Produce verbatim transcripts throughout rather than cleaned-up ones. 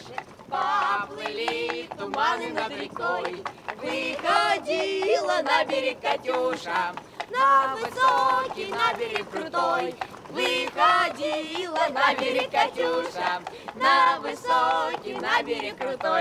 Поплыли туманы над рекой, выходила на берег Катюша, на высокий, на берег крутой. Выходила на берег Катюша, на высокий, на берег крутой.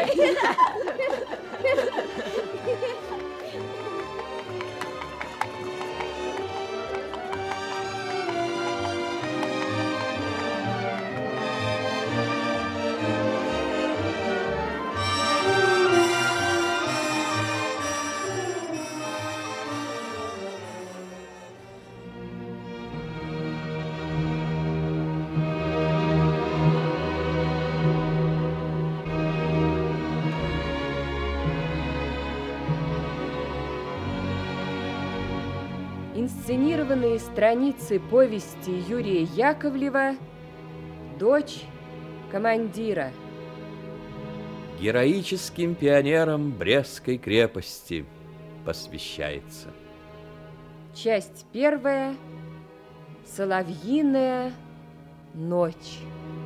Инсценированные страницы повести Юрия Яковлева «Дочь командира». Героическим пионерам Брестской крепости посвящается. Часть первая. Соловьиная ночь.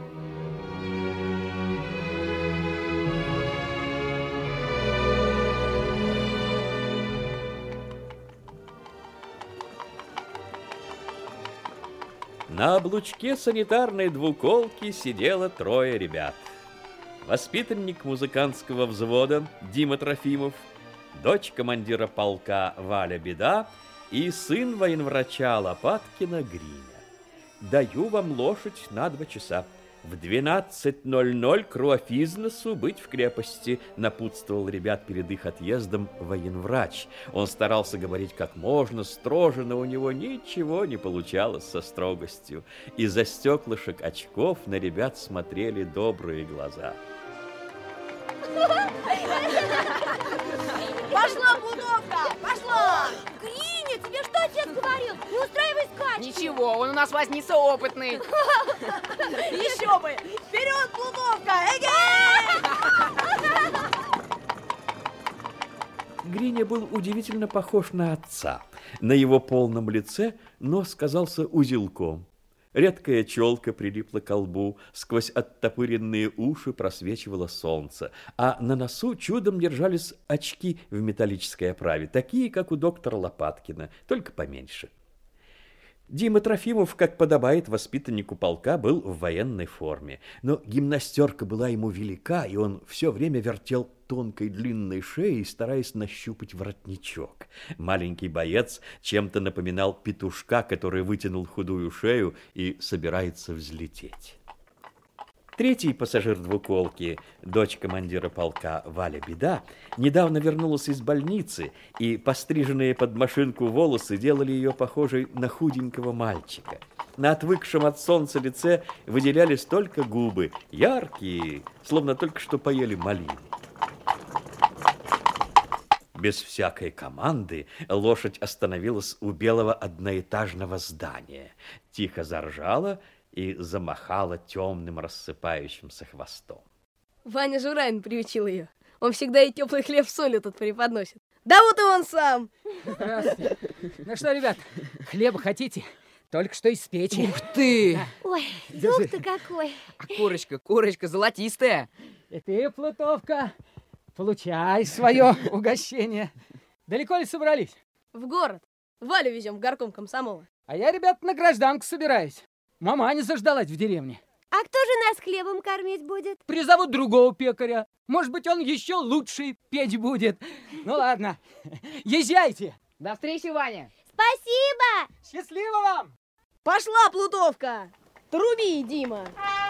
На облучке санитарной двуколки сидело трое ребят. Воспитанник музыкантского взвода Дима Трофимов, дочь командира полка Валя Беда и сын военврача Лопаткина Гриня. Даю вам лошадь на два часа. В двенадцать ноль ноль к Руафизнесу быть в крепости, напутствовал ребят перед их отъездом военврач. Он старался говорить как можно строже, но у него ничего не получалось со строгостью. Из-за стеклышек очков на ребят смотрели добрые глаза. Пошла, блудовка, пошла! Гриня, тебе что отец говорил? Не устраивай скачки. Ничего, он у нас возница опытный. Еще бы! Вперед, блудовка! Эгей! Гриня был удивительно похож на отца. На его полном лице нос казался узелком. Редкая челка прилипла к лбу, сквозь оттопыренные уши просвечивало солнце, а на носу чудом держались очки в металлической оправе, такие, как у доктора Лопаткина, только поменьше. Дима Трофимов, как подобает воспитаннику полка, был в военной форме, но гимнастерка была ему велика, и он все время вертел тонкой длинной шеей, стараясь нащупать воротничок. Маленький боец чем-то напоминал петушка, который вытянул худую шею и собирается взлететь. Третий пассажир двуколки, дочь командира полка Валя Беда, недавно вернулась из больницы, и постриженные под машинку волосы делали ее похожей на худенького мальчика. На отвыкшем от солнца лице выделялись только губы, яркие, словно только что поели малины. Без всякой команды лошадь остановилась у белого одноэтажного здания, тихо заржала и замахала темным рассыпающимся хвостом. Ваня Журавин приучил ее. Он всегда и теплый хлеб с солью тут преподносит. Да вот и он сам. Здравствуйте. Ну что, ребят, хлеба хотите? Только что из печи. Ух ты! Ой, дух-то какой. А курочка, курочка золотистая. И ты, Плутовка, получай свое угощение. Далеко ли собрались? В город. Валю везем в горком комсомола. А я, ребят, на гражданку собираюсь. Маманя заждалась в деревне. А кто же нас хлебом кормить будет? Призовут другого пекаря. Может быть, он еще лучше петь будет. Ну ладно, езжайте. До встречи, Ваня. Спасибо! Счастливо вам! Пошла, Плутовка! Труби, Дима!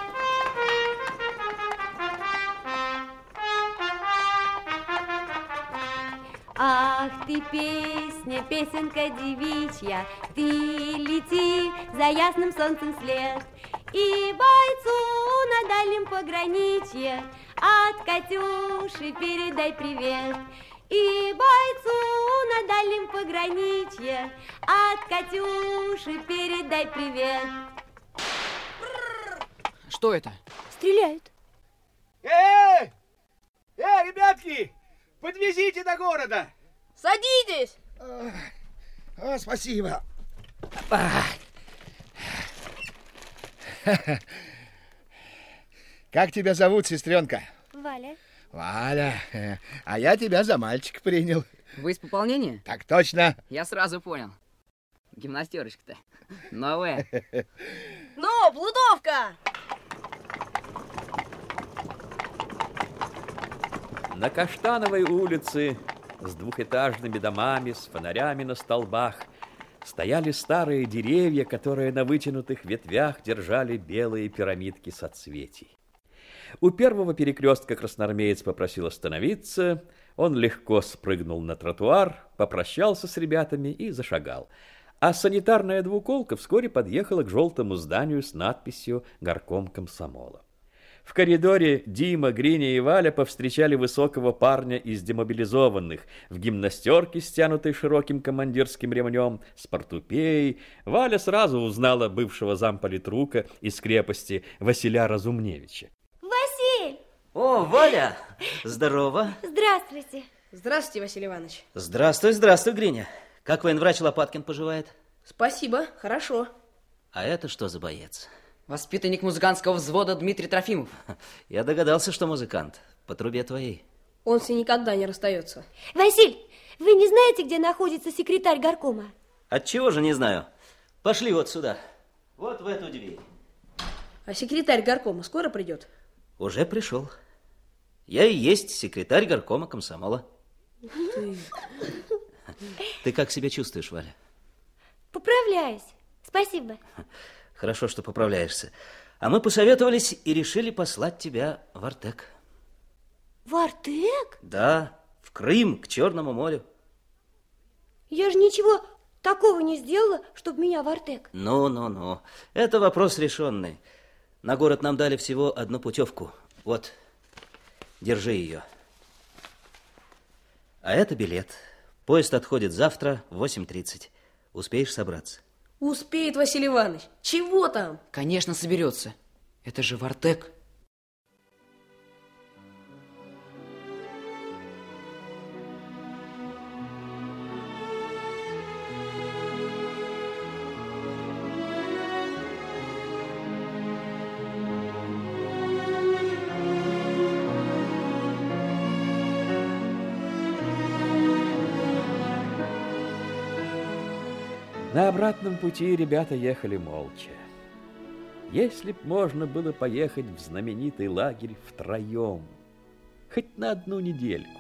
Ах ты, песня, песенка девичья, ты лети за ясным солнцем след, и бойцу на дальнем пограничье от Катюши передай привет. И бойцу на дальнем пограничье от Катюши передай привет. Что это? Стреляют. Эй! Эй, ребятки! Подвезите до города! Садитесь! А, а, спасибо. Как тебя зовут, сестренка? Валя. Валя, э, а я тебя за мальчика принял. Вы из пополнения? Так точно. Я сразу понял. Гимнастерочка-то новая. Ну, блудовка! На Каштановой улице с двухэтажными домами, с фонарями на столбах стояли старые деревья, которые на вытянутых ветвях держали белые пирамидки соцветий. У первого перекрестка красноармеец попросил остановиться, он легко спрыгнул на тротуар, попрощался с ребятами и зашагал. А санитарная двуколка вскоре подъехала к желтому зданию с надписью «Горком комсомола». В коридоре Дима, Гриня и Валя повстречали высокого парня из демобилизованных в гимнастерке, стянутой широким командирским ремнем, с портупеей. Валя сразу узнала бывшего замполитрука из крепости Василя Разумневича. Василь! О, Валя! Здорово! Здравствуйте. Здравствуйте, Василий Иванович. Здравствуй, здравствуй, Гриня. Как военврач Лопаткин поживает? Спасибо, хорошо. А это что за боец? Воспитанник музыкантского взвода Дмитрий Трофимов. Я догадался, что музыкант. По трубе твоей. Он с ней никогда не расстается. Василь, вы не знаете, где находится секретарь горкома? Отчего же не знаю. Пошли вот сюда. Вот в эту дверь. А секретарь горкома скоро придет? Уже пришел. Я и есть секретарь горкома комсомола. Ты... Ты как себя чувствуешь, Валя? Поправляюсь. Спасибо. Хорошо, что поправляешься. А мы посоветовались и решили послать тебя в Артек. В Артек? Да, в Крым, к Черному морю. Я же ничего такого не сделала, чтобы меня в Артек. Ну-ну-ну, это вопрос решенный. На город нам дали всего одну путевку. Вот, держи ее. А это билет. Поезд отходит завтра в восемь тридцать. Успеешь собраться? Успеет, Василий Иванович. Чего там? Конечно, соберется. Это же в Артек. На обратном пути ребята ехали молча. Если б можно было поехать в знаменитый лагерь втроем, хоть на одну недельку.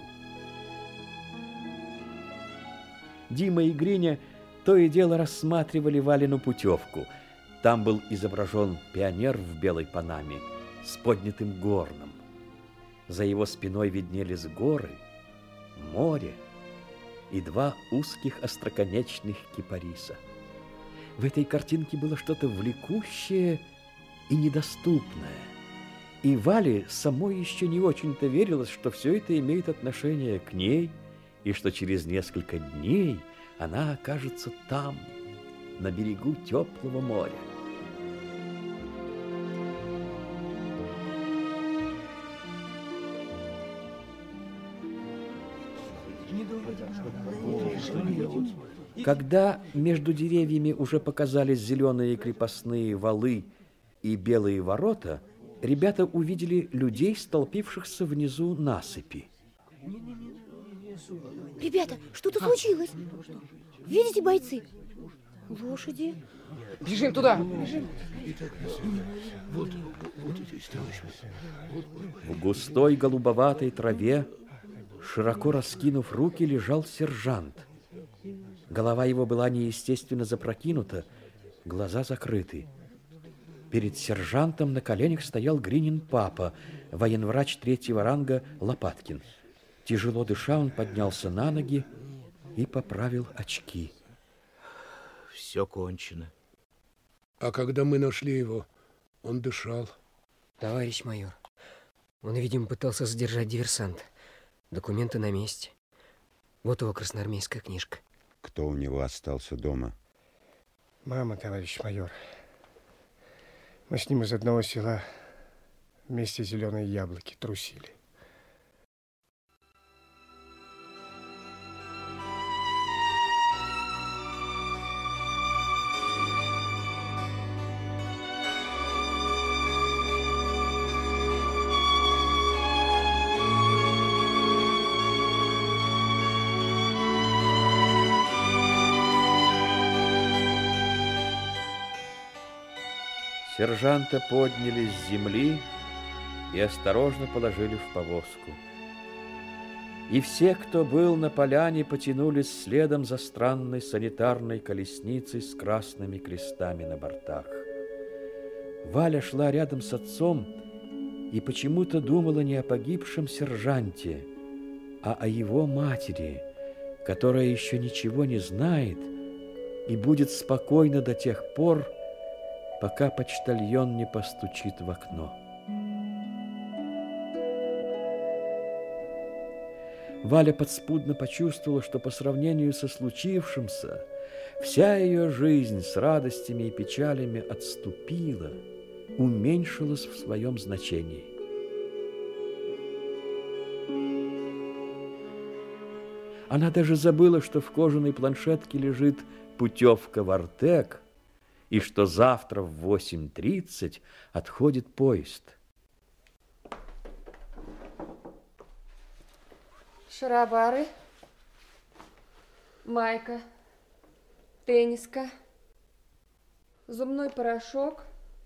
Дима и Гриня то и дело рассматривали Валину путевку. Там был изображен пионер в белой панаме с поднятым горном. За его спиной виднелись горы, море и два узких остроконечных кипариса. В этой картинке было что-то влекущее и недоступное. И Вале самой еще не очень-то верилось, что все это имеет отношение к ней, и что через несколько дней она окажется там, на берегу теплого моря. Когда между деревьями уже показались зеленые крепостные валы и белые ворота, ребята увидели людей, столпившихся внизу насыпи. Ребята, что-то случилось. Видите, бойцы? Лошади. Бежим туда. В густой голубоватой траве, широко раскинув руки, лежал сержант. Голова его была неестественно запрокинута, глаза закрыты. Перед сержантом на коленях стоял Гринин папа, военврач третьего ранга Лопаткин. Тяжело дыша, он поднялся на ноги и поправил очки. Все кончено. А когда мы нашли его, он дышал. Товарищ майор, он, видимо, пытался задержать диверсанта. Документы на месте. Вот его красноармейская книжка. Кто у него остался дома? Мама, товарищ майор. Мы с ним из одного села вместе зеленые яблоки трусили. Сержанта подняли с земли и осторожно положили в повозку. И все, кто был на поляне, потянулись следом за странной санитарной колесницей с красными крестами на бортах. Валя шла рядом с отцом и почему-то думала не о погибшем сержанте, а о его матери, которая еще ничего не знает и будет спокойна до тех пор, пока почтальон не постучит в окно. Валя подспудно почувствовала, что по сравнению со случившимся вся ее жизнь с радостями и печалями отступила, уменьшилась в своем значении. Она даже забыла, что в кожаной планшетке лежит путевка в Артек и что завтра в восемь тридцать отходит поезд. Шаровары, майка, тенниска, зубной порошок,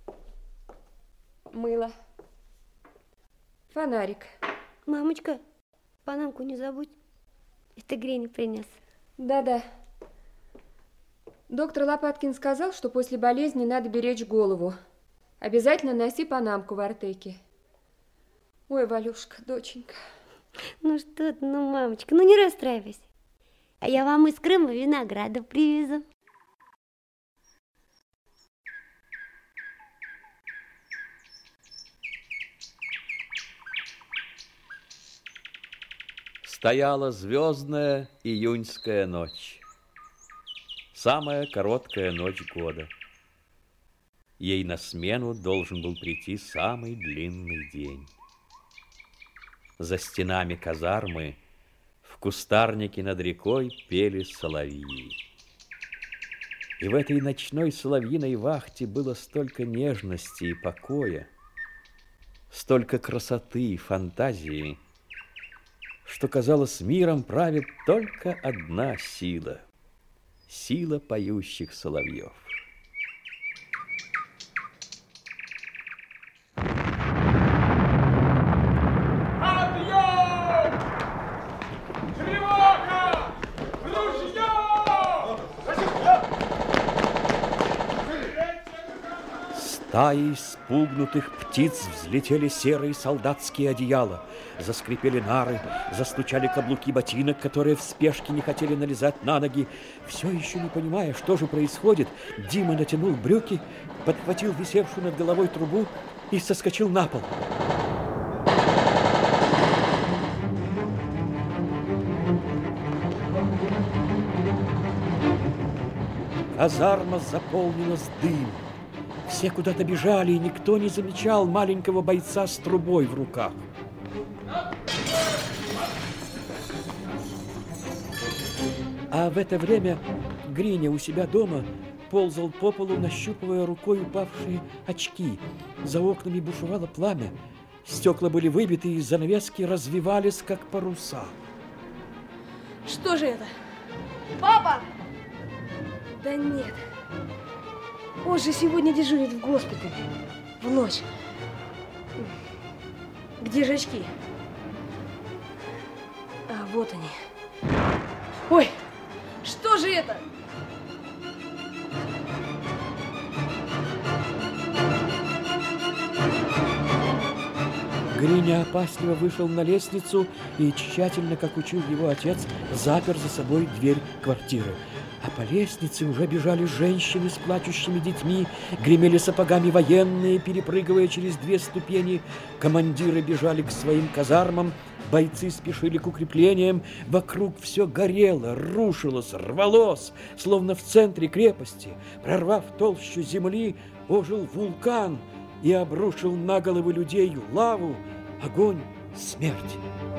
мыло, фонарик. Мамочка, панамку не забудь. Это Гриня принес. Да-да. Доктор Лопаткин сказал, что после болезни надо беречь голову. Обязательно носи панамку в Артеке. Ой, Валюшка, доченька. Ну что ты, ну, мамочка, ну не расстраивайся. А я вам из Крыма винограда привезу. Стояла звездная июньская ночь. Самая короткая ночь года. Ей на смену должен был прийти самый длинный день. За стенами казармы в кустарнике над рекой пели соловьи. И в этой ночной соловьиной вахте было столько нежности и покоя, столько красоты и фантазии, что, казалось, миром правит только одна сила — сила поющих соловьев. Стаи испугнутых птиц взлетели серые солдатские одеяла, заскрипели нары, застучали каблуки ботинок, которые в спешке не хотели налезать на ноги. Все еще не понимая, что же происходит, Дима натянул брюки, подхватил висевшую над головой трубу и соскочил на пол. Казарма заполнилась дымом. Все куда-то бежали, и никто не замечал маленького бойца с трубой в руках. А в это время Гриня у себя дома ползал по полу, нащупывая рукой упавшие очки. За окнами бушевало пламя. Стекла были выбиты, и занавески развивались, как паруса. Что же это? Папа! Да нет. Он же сегодня дежурит в госпитале. В ночь. Где же очки? А, вот они. Ой, что же это? Гриня опасливо вышел на лестницу и, тщательно, как учил его отец, запер за собой дверь квартиры. А по лестнице уже бежали женщины с плачущими детьми, гремели сапогами военные, перепрыгивая через две ступени. Командиры бежали к своим казармам, бойцы спешили к укреплениям. Вокруг все горело, рушилось, рвалось, словно в центре крепости. Прорвав толщу земли, ожил вулкан и обрушил на головы людей лаву, огонь, смерть.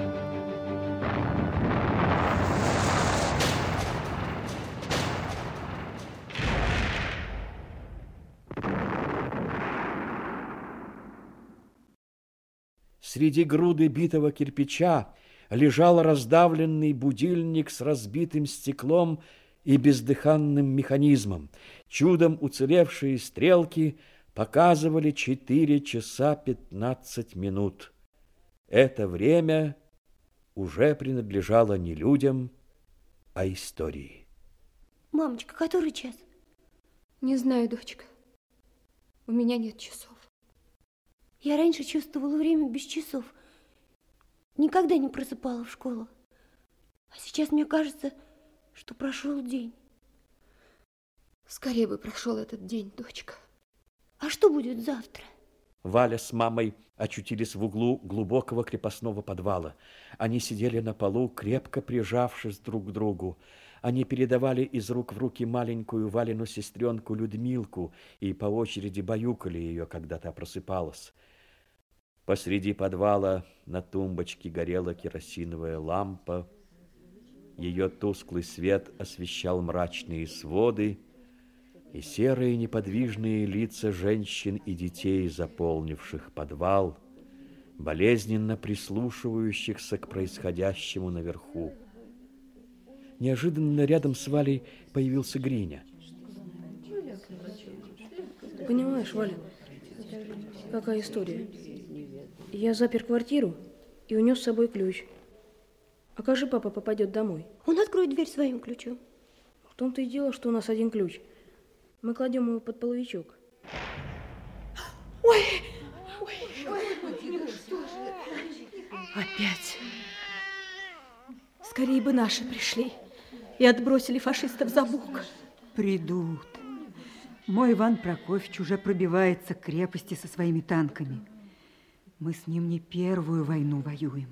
Среди груды битого кирпича лежал раздавленный будильник с разбитым стеклом и бездыханным механизмом. Чудом уцелевшие стрелки Показывали четыре часа пятнадцать минут. Это время уже принадлежало не людям, а истории. Мамочка, который час? Не знаю, дочка. У меня нет часов. Я раньше чувствовала время без часов. Никогда не просыпала в школу. А сейчас мне кажется, что прошел день. Скорее бы прошел этот день, дочка. А что будет завтра? Валя с мамой очутились в углу глубокого крепостного подвала. Они сидели на полу, крепко прижавшись друг к другу. Они передавали из рук в руки маленькую Валину сестренку Людмилку и по очереди баюкали ее, когда та просыпалась. Посреди подвала на тумбочке горела керосиновая лампа. Ее тусклый свет освещал мрачные своды и серые неподвижные лица женщин и детей, заполнивших подвал, болезненно прислушивающихся к происходящему наверху. Неожиданно рядом с Валей появился Гриня. Понимаешь, Валя, какая история? Я запер квартиру и унес с собой ключ. А как же папа попадет домой? Он откроет дверь своим ключом. В том-то и дело, что у нас один ключ. Мы кладем его под половичок. Ой! Ой! Опять. Скорее бы наши пришли и отбросили фашистов за бук. Придут. Мой Иван Прокофьевич уже пробивается к крепости со своими танками. Мы с ним не первую войну воюем.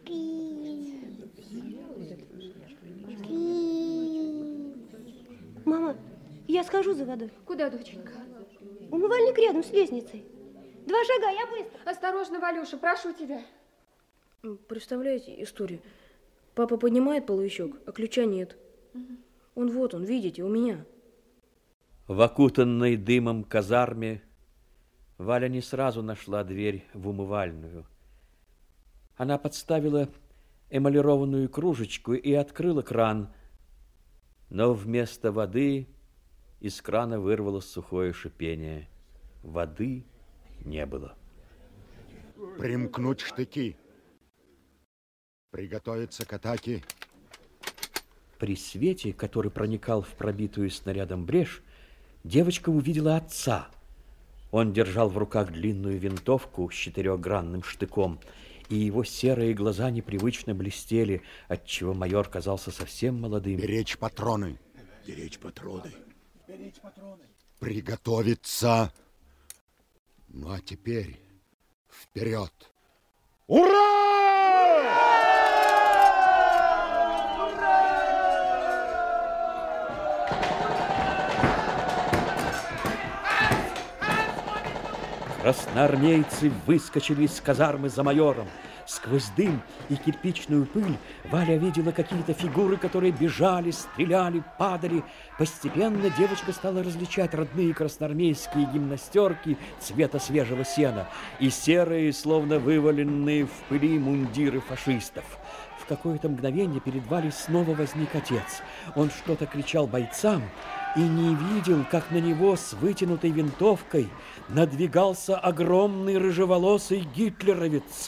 Мама, я схожу за водой. Куда, доченька? Умывальник рядом с лестницей. Два шага, я быстро. Осторожно, Валюша, прошу тебя. Представляете историю? Папа поднимает половичок, а ключа нет. Угу. Он вот он, видите, у меня. В окутанной дымом казарме Валя не сразу нашла дверь в умывальную. Она подставила эмалированную кружечку и открыла кран, но вместо воды из крана вырвалось сухое шипение. Воды не было. Примкнуть штыки. Приготовиться к атаке. При свете, который проникал в пробитую снарядом брешь, девочка увидела отца. Он держал в руках длинную винтовку с четырехгранным штыком, и его серые глаза непривычно блестели, отчего майор казался совсем молодым. Беречь патроны. Беречь патроны. Беречь патроны. Приготовиться. Ну а теперь вперед. Ура! Красноармейцы выскочили из казармы за майором. Сквозь дым и кирпичную пыль Валя видела какие-то фигуры, которые бежали, стреляли, падали. Постепенно девочка стала различать родные красноармейские гимнастерки цвета свежего сена и серые, словно вываленные в пыли мундиры фашистов. В какое-то мгновение перед Валей снова возник отец. Он что-то кричал бойцам и не видел, как на него с вытянутой винтовкой надвигался огромный рыжеволосый гитлеровец.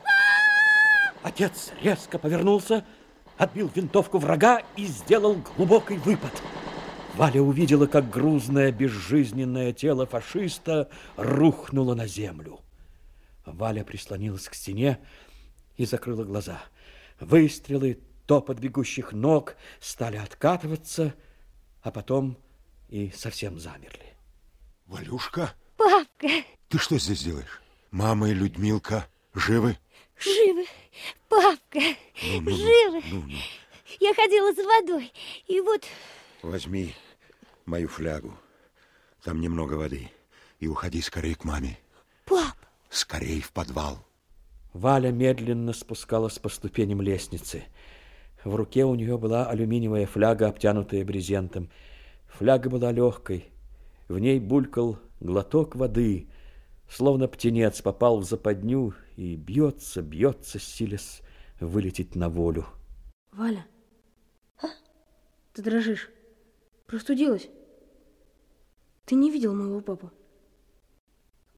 Отец резко повернулся, отбил винтовку врага и сделал глубокий выпад. Валя увидела, как грузное безжизненное тело фашиста рухнуло на землю. Валя прислонилась к стене и закрыла глаза. Выстрелы, топот бегущих ног стали откатываться, а потом и совсем замерли. Валюшка? Папка! Ты что здесь делаешь? Мама и Людмилка живы? Живы, папка, ну, ну, живы. Ну, ну. Я ходила за водой, и вот... Возьми мою флягу, там немного воды, и уходи скорее к маме. Пап! Скорей в подвал. Валя медленно спускалась по ступеням лестницы. В руке у нее была алюминиевая фляга, обтянутая брезентом. Фляга была легкой. В ней булькал глоток воды, словно птенец попал в западню и бьется, бьется, силясь вылететь на волю. Валя, а? Ты дрожишь. Простудилась? Ты не видел моего папу?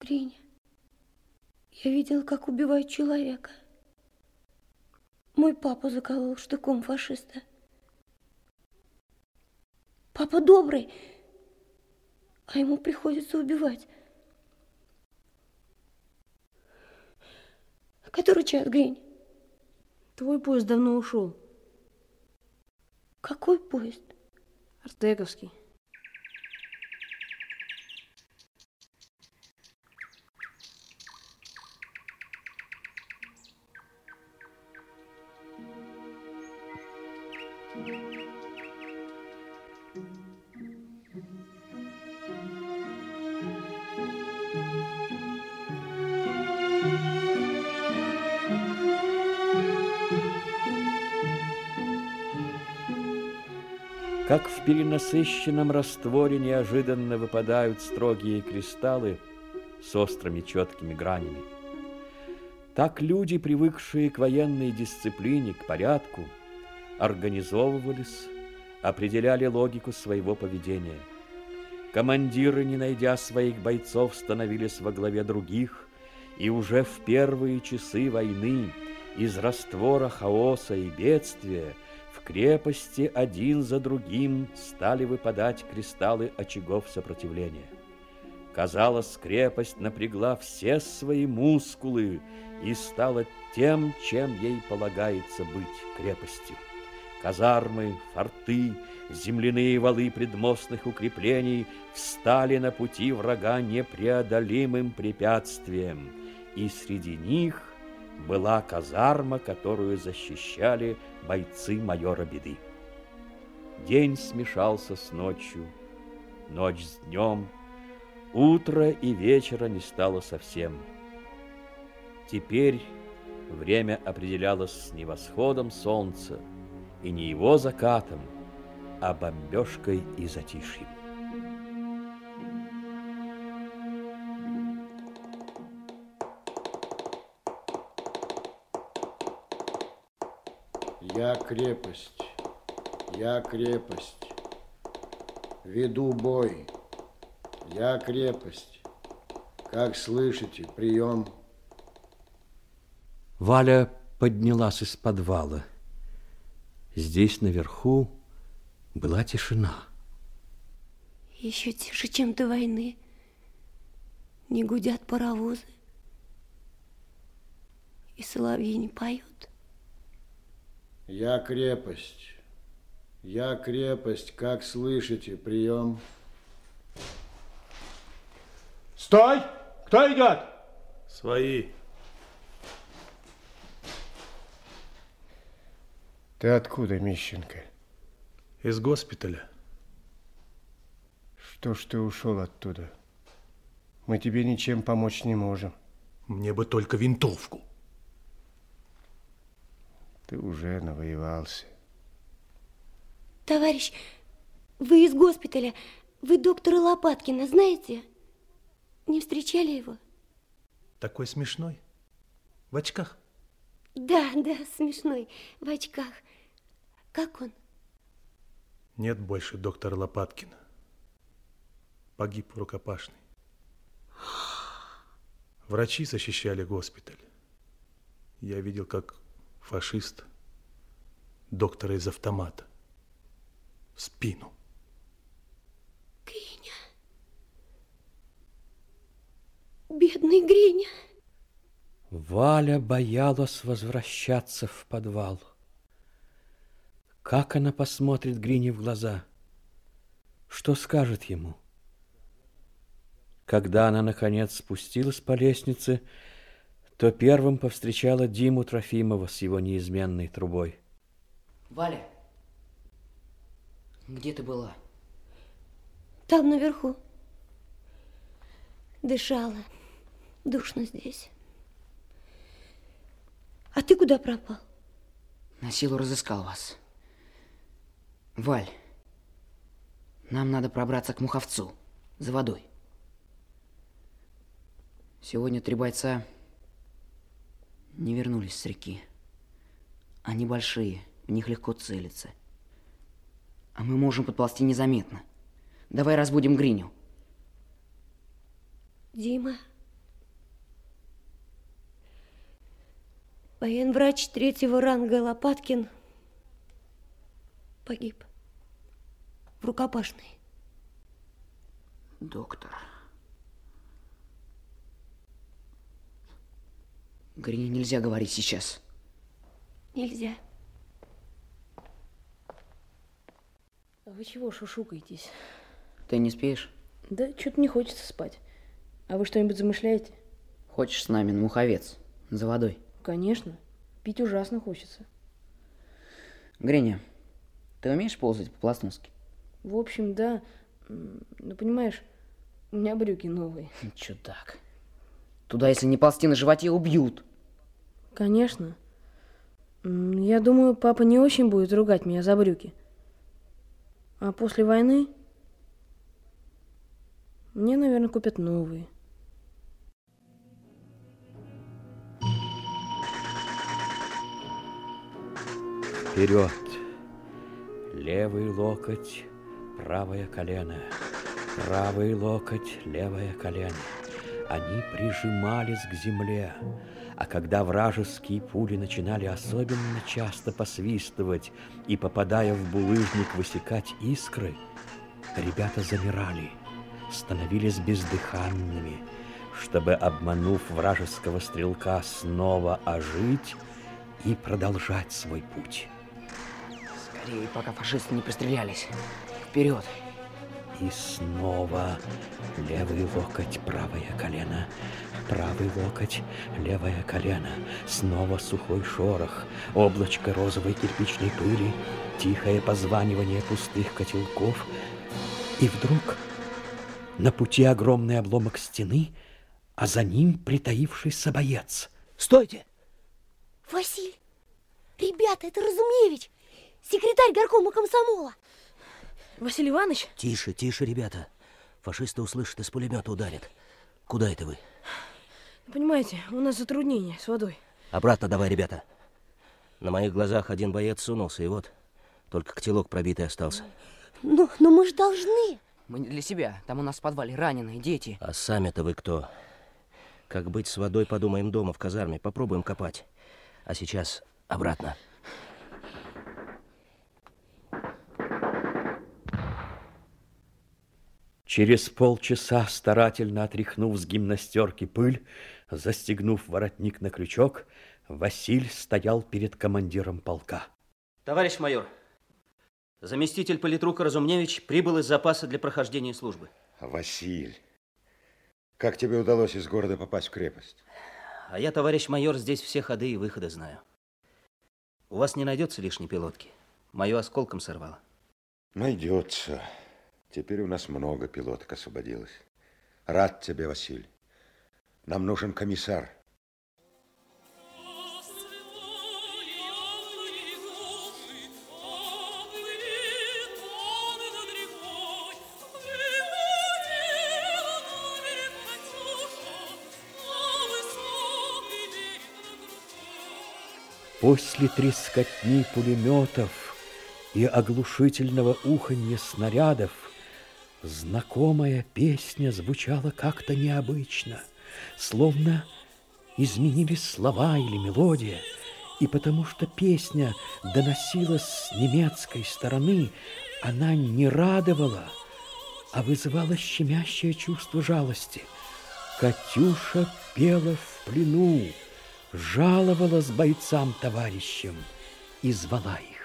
Гриня, я видела, как убивают человека. Мой папа заколол штыком фашиста. Папа добрый, а ему приходится убивать. Который час, Гринь? Твой поезд давно ушел. Какой поезд? Артековский. Как в перенасыщенном растворе неожиданно выпадают строгие кристаллы с острыми четкими гранями, так люди, привыкшие к военной дисциплине, к порядку, организовывались, определяли логику своего поведения. Командиры, не найдя своих бойцов, становились во главе других, и уже в первые часы войны из раствора хаоса и бедствия в крепости один за другим стали выпадать кристаллы очагов сопротивления. Казалось, крепость напрягла все свои мускулы и стала тем, чем ей полагается быть крепостью. Казармы, форты, земляные валы предмостных укреплений встали на пути врага непреодолимым препятствием, и среди них была казарма, которую защищали бойцы майора Беды. День смешался с ночью, ночь с днем, утро и вечера не стало совсем. Теперь время определялось не восходом солнца и не его закатом, а бомбежкой и затишьем. Я крепость, я крепость, веду бой, я крепость. Как слышите, прием. Валя поднялась из подвала. Здесь наверху была тишина. Еще тише, чем до войны. Не гудят паровозы, и соловьи не поют. Я крепость, я крепость, как слышите, прием. Стой! Кто идет? Свои. Ты откуда, Мищенко? Из госпиталя. Что ж ты ушел оттуда? Мы тебе ничем помочь не можем. Мне бы только винтовку. Ты уже навоевался. Товарищ, вы из госпиталя. Вы доктора Лопаткина знаете? Не встречали его? Такой смешной. В очках. Да, да, смешной. В очках. Как он? Нет больше доктора Лопаткина. Погиб в рукопашной. Врачи защищали госпиталь. Я видел, как фашист доктора из автомата в спину. Гриня. Бедный Гриня. Валя боялась возвращаться в подвал. Как она посмотрит Грине в глаза? Что скажет ему? Когда она, наконец, спустилась по лестнице, то первым повстречала Диму Трофимова с его неизменной трубой. Валя, где ты была? Там наверху. Дышала. Душно здесь. А ты куда пропал? На силу разыскал вас. Валь, нам надо пробраться к Муховцу за водой. Сегодня три бойца не вернулись с реки. Они большие, в них легко целиться. А мы можем подползти незаметно. Давай разбудим Гриню. Дима, Военврач третьего ранга Лопаткин погиб в рукопашной. Доктор. Грине нельзя говорить сейчас. Нельзя. А вы чего шушукаетесь? Ты не спишь? Да что-то не хочется спать. А вы что-нибудь замышляете? Хочешь с нами на Муховец? За водой? Конечно. Пить ужасно хочется. Гриня, ты умеешь ползать по-пластунски? В общем, да. Ну, понимаешь, у меня брюки новые. Чудак. Туда, если не ползти на животе, убьют. Конечно. Я думаю, папа не очень будет ругать меня за брюки. А после войны мне, наверное, купят новые. Вперед. Левый локоть, правое колено. Правый локоть, левое колено. Они прижимались к земле, а когда вражеские пули начинали особенно часто посвистывать и, попадая в булыжник, высекать искры, ребята замирали, становились бездыханными, чтобы, обманув вражеского стрелка, снова ожить и продолжать свой путь. Скорее, пока фашисты не пристрелялись. Вперед! И снова левый локоть, правое колено, правый локоть, левое колено. Снова сухой шорох, облачко розовой кирпичной пыли, тихое позванивание пустых котелков. И вдруг на пути огромный обломок стены, а за ним притаившийся боец. Стойте! Василь! Ребята, это Разумевич, секретарь горкома комсомола. Василий Иванович? Тише, тише, ребята. Фашисты услышат, из пулемета ударят. Куда это вы? Понимаете, у нас затруднения с водой. Обратно давай, ребята. На моих глазах один боец сунулся, и вот только котелок пробитый остался. Но, но мы же должны. Мы не для себя. Там у нас в подвале раненые, дети. А сами-то вы кто? Как быть с водой, подумаем дома в казарме. Попробуем копать. А сейчас обратно. Через полчаса, старательно отряхнув с гимнастерки пыль, застегнув воротник на крючок, Василь стоял перед командиром полка. Товарищ майор, заместитель политрука Разумневич прибыл из запаса для прохождения службы. Василь, как тебе удалось из города попасть в крепость? А я, товарищ майор, здесь все ходы и выходы знаю. У вас не найдется лишней пилотки? Мою осколком сорвало. Найдется. Теперь у нас много пилоток освободилось. Рад тебе, Василь. Нам нужен комиссар. После трескотни пулеметов и оглушительного уханья снарядов знакомая песня звучала как-то необычно, словно изменились слова или мелодия, и потому что песня доносилась с немецкой стороны, она не радовала, а вызывала щемящее чувство жалости. Катюша пела в плену, жаловалась бойцам-товарищам и звала их.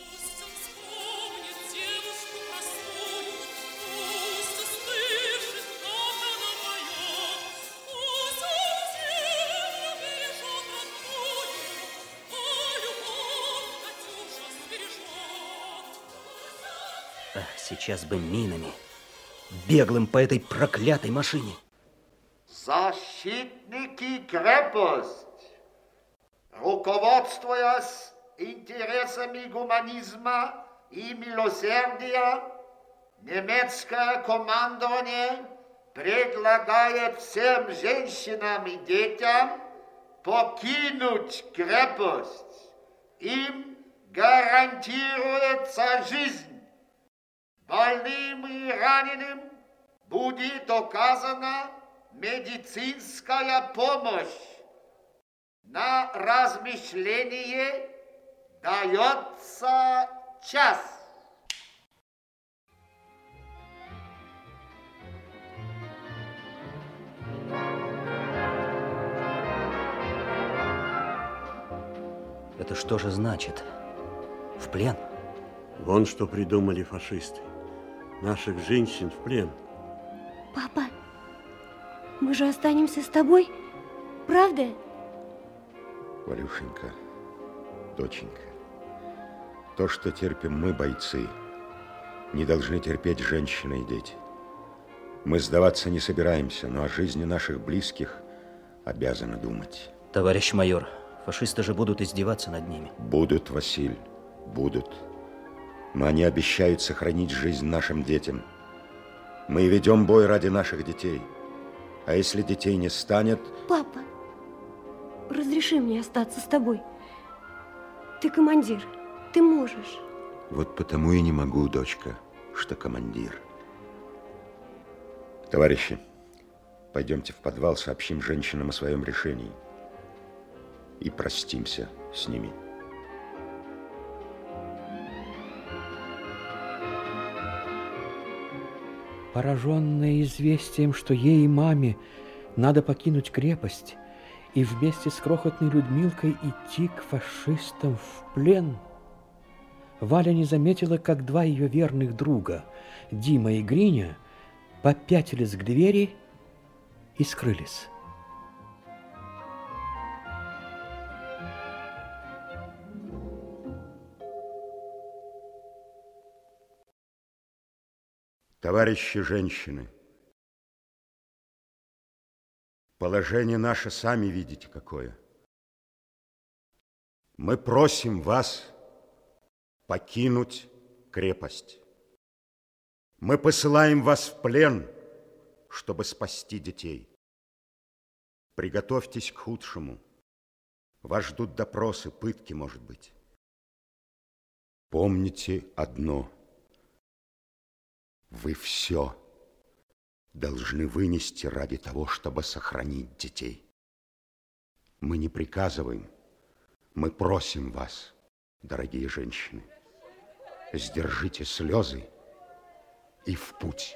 Сейчас бы минами, беглым по этой проклятой машине. Защитники крепость, руководствуясь интересами гуманизма и милосердия, немецкое командование предлагает всем женщинам и детям покинуть крепость. Им гарантируется жизнь. Больным и раненым будет оказана медицинская помощь. На размышление дается час. Это что же значит? В плен? Вон что придумали фашисты. Наших женщин в плен. Папа, мы же останемся с тобой, правда? Валюшенька, доченька, то, что терпим мы, бойцы, не должны терпеть женщины и дети. Мы сдаваться не собираемся, но о жизни наших близких обязаны думать. Товарищ майор, фашисты же будут издеваться над ними. Будут, Василь, будут. Но они обещают сохранить жизнь нашим детям. Мы ведем бой ради наших детей. А если детей не станет... Папа, разреши мне остаться с тобой. Ты командир, ты можешь. Вот потому и не могу, дочка, что командир. Товарищи, пойдемте в подвал, сообщим женщинам о своем решении. И простимся с ними. Пораженная известием, что ей и маме надо покинуть крепость и вместе с крохотной Людмилкой идти к фашистам в плен, Валя не заметила, как два ее верных друга, Дима и Гриня, попятились к двери и скрылись. Товарищи женщины, положение наше сами видите какое. Мы просим вас покинуть крепость. Мы посылаем вас в плен, чтобы спасти детей. Приготовьтесь к худшему. Вас ждут допросы, пытки, может быть. Помните одно. Вы все должны вынести ради того, чтобы сохранить детей. Мы не приказываем, мы просим вас, дорогие женщины. Сдержите слезы и в путь.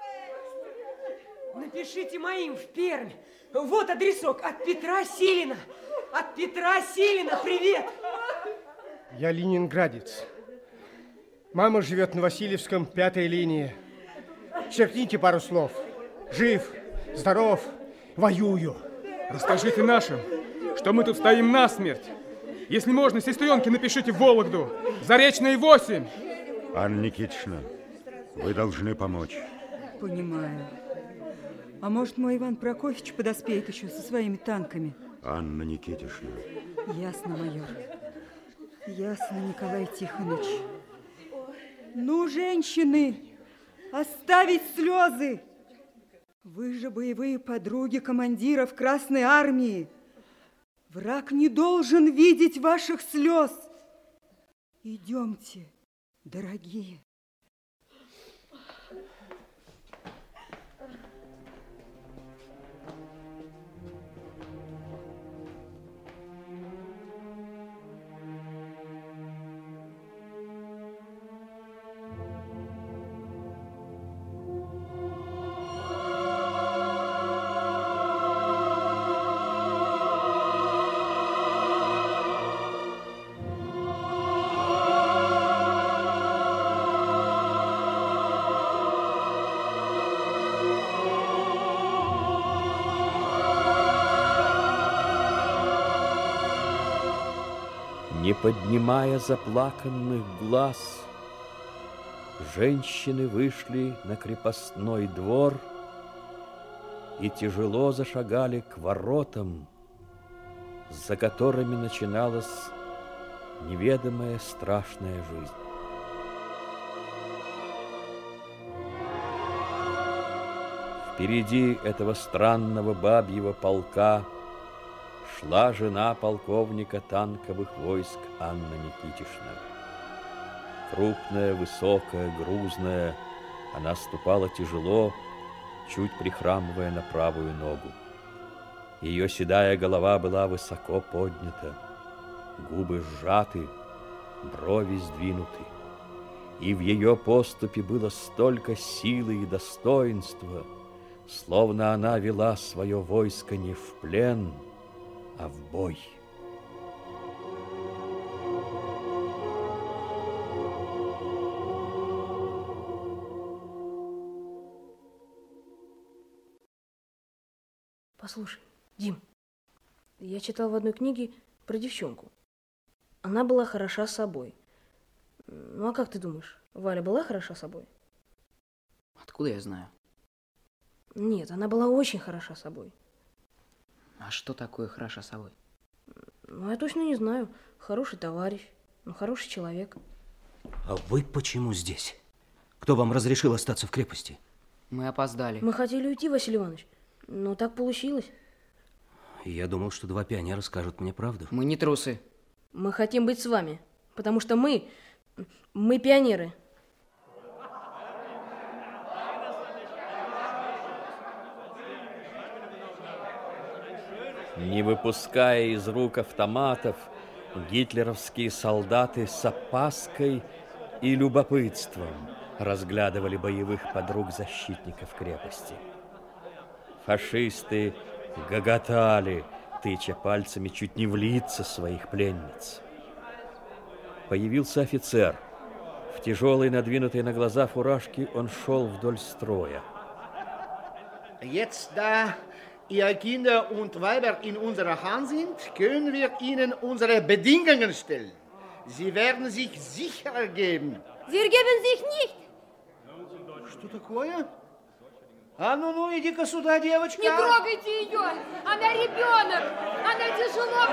Напишите моим в Пермь. Вот адресок от Петра Силина. От Петра Силина, привет! Я ленинградец. Мама живет на Васильевском, пятая линия. Черкните пару слов. Жив, здоров, воюю. Расскажите нашим, что мы тут стоим насмерть. Если можно, сестренки, напишите в Вологду. Заречная восемь. Анна Никитична, вы должны помочь. Понимаю. А может, мой Иван Прокофьевич подоспеет еще со своими танками? Анна Никитична. Ясно, майор. Ясно, Николай Тихонович. Ну, женщины, оставить слезы! Вы же боевые подруги командиров Красной Армии. Враг не должен видеть ваших слез. Идемте, дорогие. Не поднимая заплаканных глаз, женщины вышли на крепостной двор и тяжело зашагали к воротам, за которыми начиналась неведомая страшная жизнь. Впереди этого странного бабьего полка шла жена полковника танковых войск Анна Никитична. Крупная, высокая, грузная, она ступала тяжело, чуть прихрамывая на правую ногу. Ее седая голова была высоко поднята, губы сжаты, брови сдвинуты. И в ее поступе было столько силы и достоинства, словно она вела свое войско не в плен, а в бой. Послушай, Дим, я читал в одной книге про девчонку. Она была хороша собой. Ну, а как ты думаешь, Валя была хороша собой? Откуда я знаю? Нет, она была очень хороша собой. А что такое хороша собой? Ну, я точно не знаю. Хороший товарищ, ну, хороший человек. А вы почему здесь? Кто вам разрешил остаться в крепости? Мы опоздали. Мы хотели уйти, Василий Иванович, но так получилось. Я думал, что два пионера скажут мне правду. Мы не трусы. Мы хотим быть с вами, потому что мы, мы пионеры. Не выпуская из рук автоматов, гитлеровские солдаты с опаской и любопытством разглядывали боевых подруг защитников крепости. Фашисты гоготали, тыча пальцами чуть не в лица своих пленниц. Появился офицер. В тяжелой, надвинутой на глаза фуражке он шел вдоль строя. Jetzt da Ihre Kinder und Weiber in unserer Hand sind, können wir Ihnen unsere Bedingungen stellen. Sie werden sich sicher ergeben. Sie ergeben sich nicht. Что такое? А ну, ну, иди-ка сюда, девочка. Не трогайте ее! Она ребенок! Она тяжело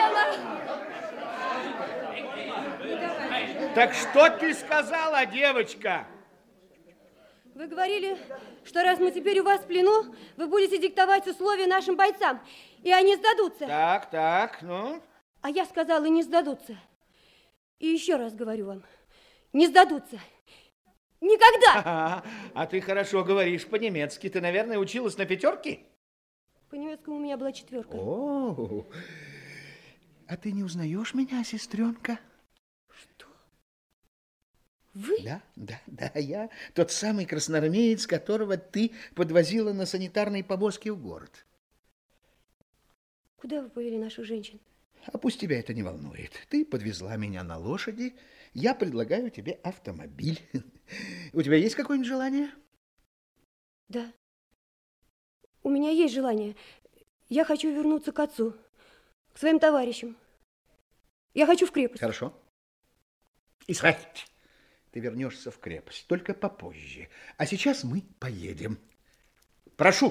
болела! Так что ты сказала, девочка? Вы говорили, что раз мы теперь у вас в плену, вы будете диктовать условия нашим бойцам, и они сдадутся. Так, так, ну? А я сказала, не сдадутся. И еще раз говорю вам, не сдадутся. Никогда! А, а ты хорошо говоришь по-немецки. Ты, наверное, училась на пятерке? По-немецкому у меня была четверка. О, а ты не узнаешь меня, сестренка? Что? Вы? Да, да, да, я тот самый красноармеец, которого ты подвозила на санитарной повозке в город. Куда вы повели наших женщин? А пусть тебя это не волнует. Ты подвезла меня на лошади, я предлагаю тебе автомобиль. У тебя есть какое-нибудь желание? Да. У меня есть желание. Я хочу вернуться к отцу, к своим товарищам. Я хочу в крепость. Хорошо. Исрать. Ты вернешься в крепость, только попозже. А сейчас мы поедем. Прошу.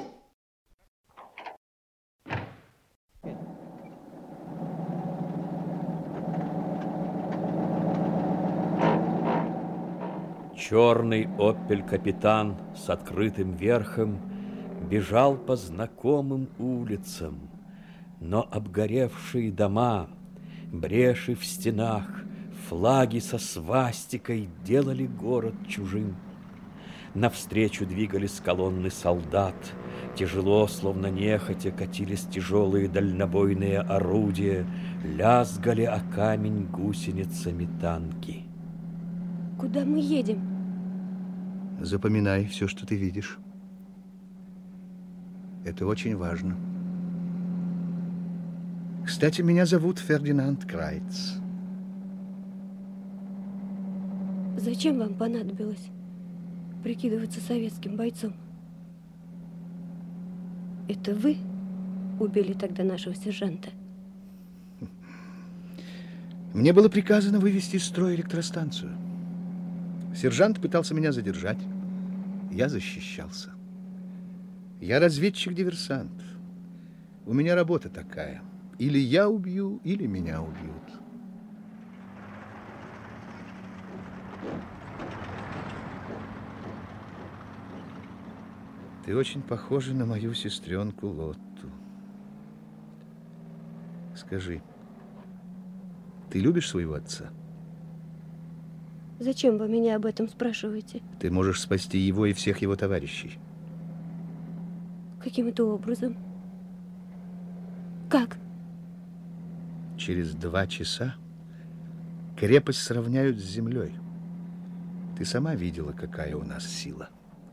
Черный опель-капитан с открытым верхом бежал по знакомым улицам, но обгоревшие дома, бреши в стенах, флаги со свастикой делали город чужим. Навстречу двигались колонны солдат, тяжело, словно нехотя, катились тяжелые дальнобойные орудия, лязгали о камень гусеницами танки. Куда мы едем? Запоминай все, что ты видишь. Это очень важно. Кстати, меня зовут Фердинанд Крайц. Зачем вам понадобилось прикидываться советским бойцом? Это вы убили тогда нашего сержанта? Мне было приказано вывести из строя электростанцию. Сержант пытался меня задержать. Я защищался. Я разведчик-диверсант. У меня работа такая. Или я убью, или меня убьют. Ты очень похожа на мою сестренку Лотту. Скажи, ты любишь своего отца? Зачем вы меня об этом спрашиваете? Ты можешь спасти его и всех его товарищей. Каким это образом? Как? Через два часа крепость сравняют с землей. Ты сама видела, какая у нас сила.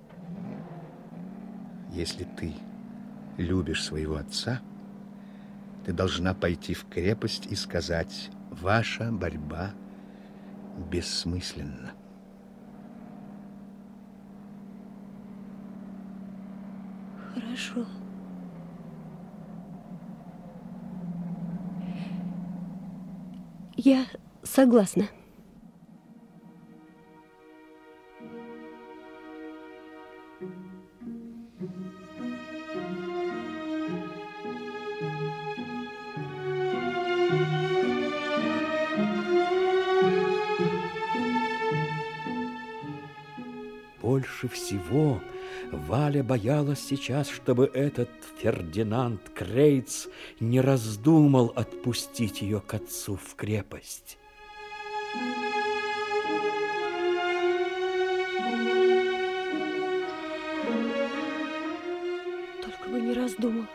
Если ты любишь своего отца, ты должна пойти в крепость и сказать: ваша борьба бессмысленна. Хорошо. Я согласна. Больше всего Валя боялась сейчас, чтобы этот Фердинанд Крейц не раздумал отпустить ее к отцу в крепость. Только бы не раздумал.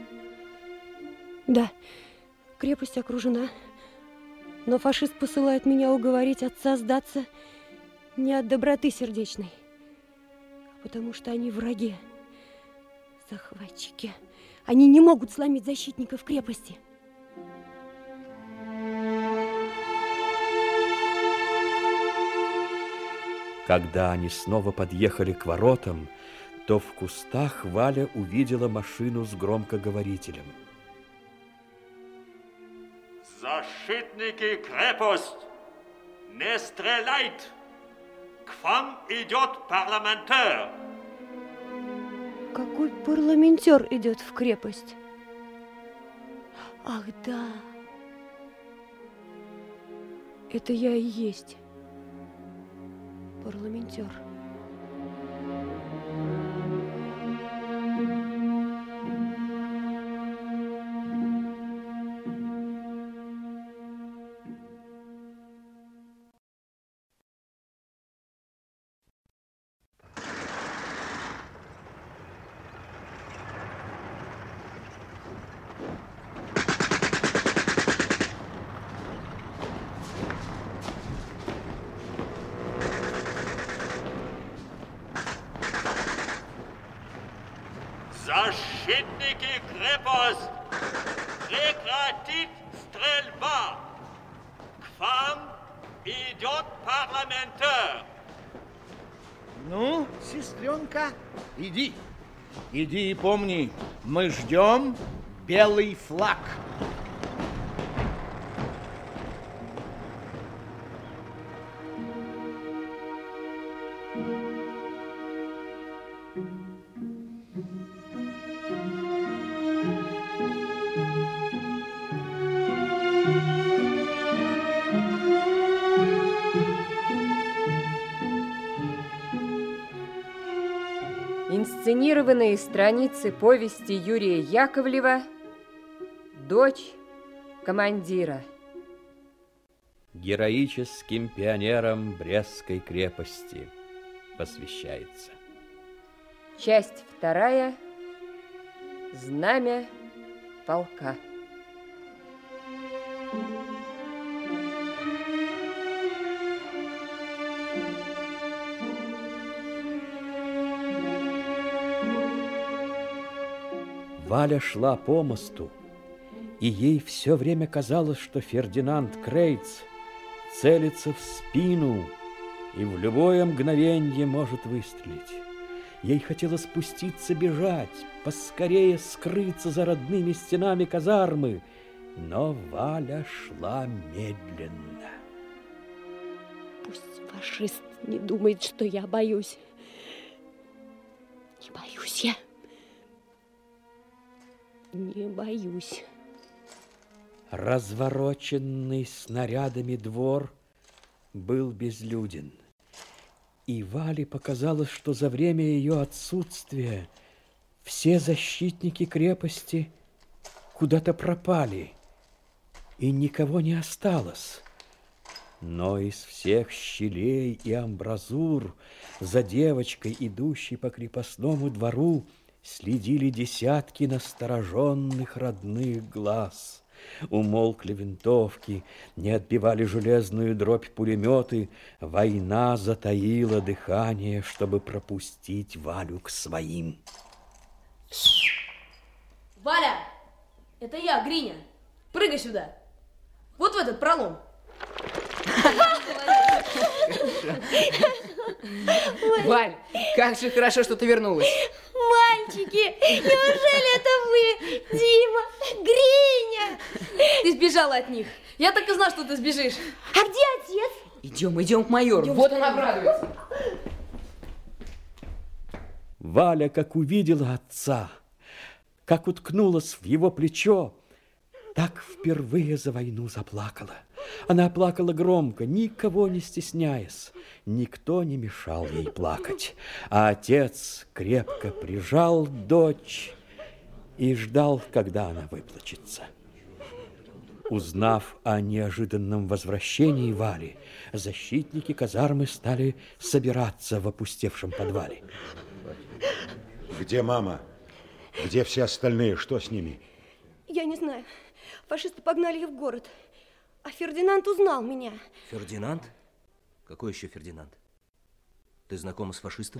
Да, крепость окружена, но фашист посылает меня уговорить отца сдаться не от доброты сердечной, потому что они враги, захватчики. Они не могут сломить защитников крепости. Когда они снова подъехали к воротам, то в кустах Валя увидела машину с громкоговорителем. Защитники крепость, не стреляйте! К вам идет парламентер. Какой парламентер идет в крепость? Ах, да. Это я и есть парламентер. Защитники крепость, прекратить стрельба. К вам идет парламентер. Ну, сестренка, иди. Иди и помни, мы ждем белый флаг. Инсценированные страницы повести Юрия Яковлева «Дочь командира». Героическим пионерам Брестской крепости посвящается. Часть вторая. Знамя полка. Валя шла по мосту, и ей все время казалось, что Фердинанд Крейц целится в спину и в любое мгновенье может выстрелить. Ей хотелось спуститься, бежать, поскорее скрыться за родными стенами казармы, но Валя шла медленно. Пусть фашист не думает, что я боюсь. Не боюсь я. Не боюсь. Развороченный снарядами двор был безлюден. И Вале показалось, что за время ее отсутствия все защитники крепости куда-то пропали, и никого не осталось. Но из всех щелей и амбразур за девочкой, идущей по крепостному двору, следили десятки настороженных родных глаз. Умолкли винтовки, не отбивали железную дробь пулеметы. Война затаила дыхание, чтобы пропустить Валю к своим. Валя, это я, Гриня. Прыгай сюда. Вот в этот пролом. Валь, как же хорошо, что ты вернулась. Мальчики, неужели это вы, Дима, Гриня? Ты сбежала от них. Я так и знал, что ты сбежишь. А где отец? Идем, идем к майору. Идем, вот идем. он обрадуется. Валя, как увидела отца, как уткнулась в его плечо, так впервые за войну заплакала. Она плакала громко, никого не стесняясь. Никто не мешал ей плакать. А отец крепко прижал дочь и ждал, когда она выплачется. Узнав о неожиданном возвращении Вали, защитники казармы стали собираться в опустевшем подвале. Где мама? Где все остальные? Что с ними? Я не знаю. Фашисты погнали их в город. А Фердинанд узнал меня. Фердинанд? Какой еще Фердинанд? Ты знакома с фашистом?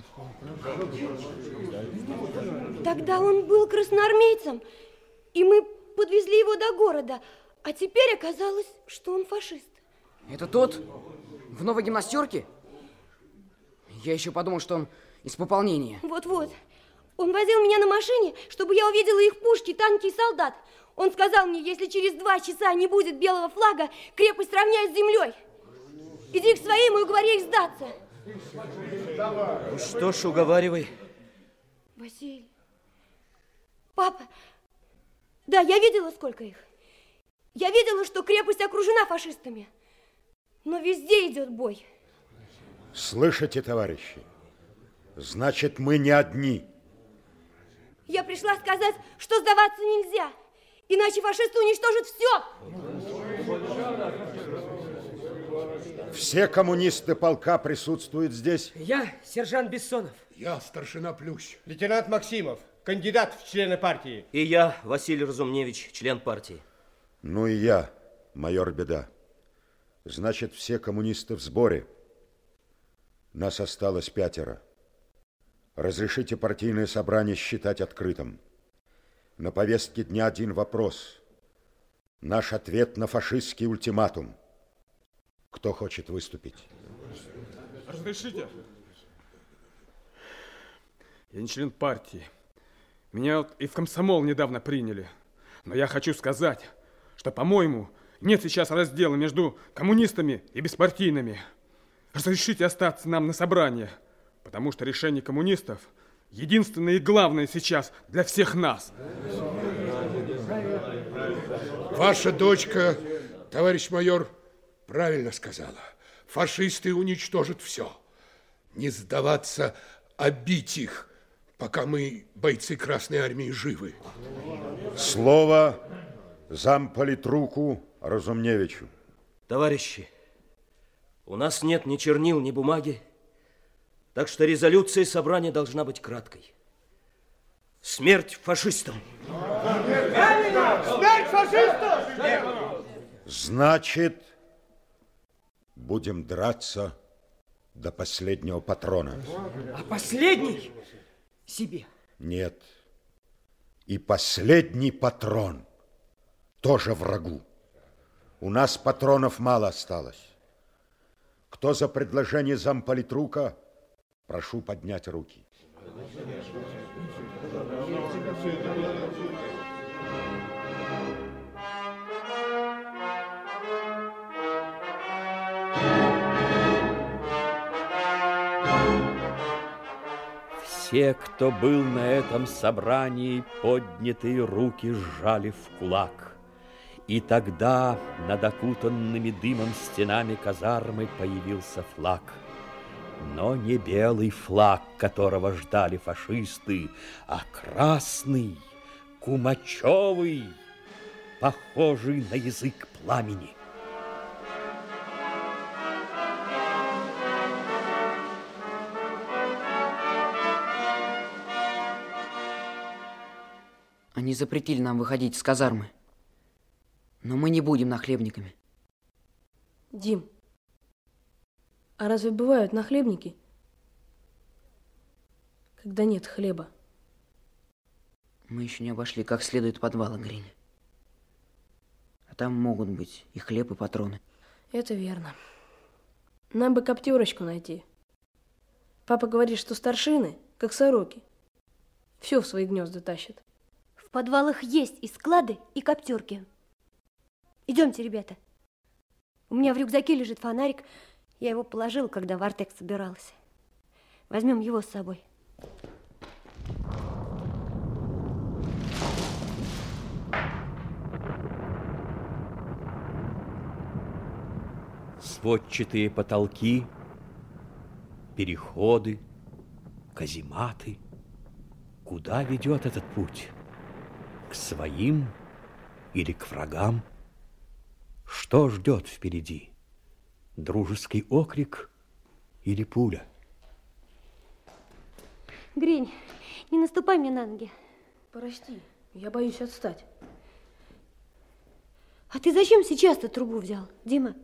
Тогда он был красноармейцем, и мы подвезли его до города. А теперь оказалось, что он фашист. Это тот в новой гимнастерке? Я еще подумал, что он из пополнения. Вот-вот. Он возил меня на машине, чтобы я увидела их пушки, танки и солдат. Он сказал мне, если через два часа не будет белого флага, крепость равняют с землей. Иди к своим и уговори их сдаться. Ну что ж, уговаривай. Василий. Папа. Да, я видела, сколько их. Я видела, что крепость окружена фашистами. Но везде идет бой. Слышите, товарищи? Значит, мы не одни. Я пришла сказать, что сдаваться нельзя. Иначе фашисты уничтожат все. Все коммунисты полка присутствуют здесь? Я сержант Бессонов. Я старшина Плющ. Лейтенант Максимов, кандидат в члены партии. И я, Василий Разумневич, член партии. Ну и я, майор Беда. Значит, все коммунисты в сборе. Нас осталось пятеро. Разрешите партийное собрание считать открытым. На повестке дня один вопрос. Наш ответ на фашистский ультиматум. Кто хочет выступить? Разрешите? Я не член партии. Меня вот и в комсомол недавно приняли. Но я хочу сказать, что, по-моему, нет сейчас раздела между коммунистами и беспартийными. Разрешите остаться нам на собрание, потому что решение коммунистов единственное и главное сейчас для всех нас. Ваша дочка, товарищ майор, правильно сказала. Фашисты уничтожат все. Не сдаваться, а бить их, пока мы, бойцы Красной Армии, живы. Слово замполитруку Разумневичу. Товарищи, у нас нет ни чернил, ни бумаги, так что резолюция собрания должна быть краткой. Смерть фашистам! Смерть фашистам! Значит, будем драться до последнего патрона. А последний себе? Нет. И последний патрон тоже врагу. У нас патронов мало осталось. Кто за предложение замполитрука, прошу поднять руки. Все, кто был на этом собрании, поднятые руки сжали в кулак. И тогда над окутанными дымом стенами казармы появился флаг. Но не белый флаг, которого ждали фашисты, а красный, кумачевый, похожий на язык пламени. Они запретили нам выходить из казармы. Но мы не будем нахлебниками. Дим, а разве бывают нахлебники, когда нет хлеба? Мы еще не обошли как следует подвала, Гриня. А там могут быть и хлеб, и патроны. Это верно. Нам бы коптерочку найти. Папа говорит, что старшины, как сороки, все в свои гнезда тащат. В подвалах есть и склады, и коптерки. Идемте, ребята. У меня в рюкзаке лежит фонарик. Я его положила, когда в Артек собиралась. Возьмем его с собой. Сводчатые потолки, переходы, казематы. Куда ведет этот путь? К своим или к врагам? Что ждет впереди? Дружеский окрик или пуля? Гринь, не наступай мне на ноги. Прости, я боюсь отстать. А ты зачем сейчас-то трубу взял, Дима?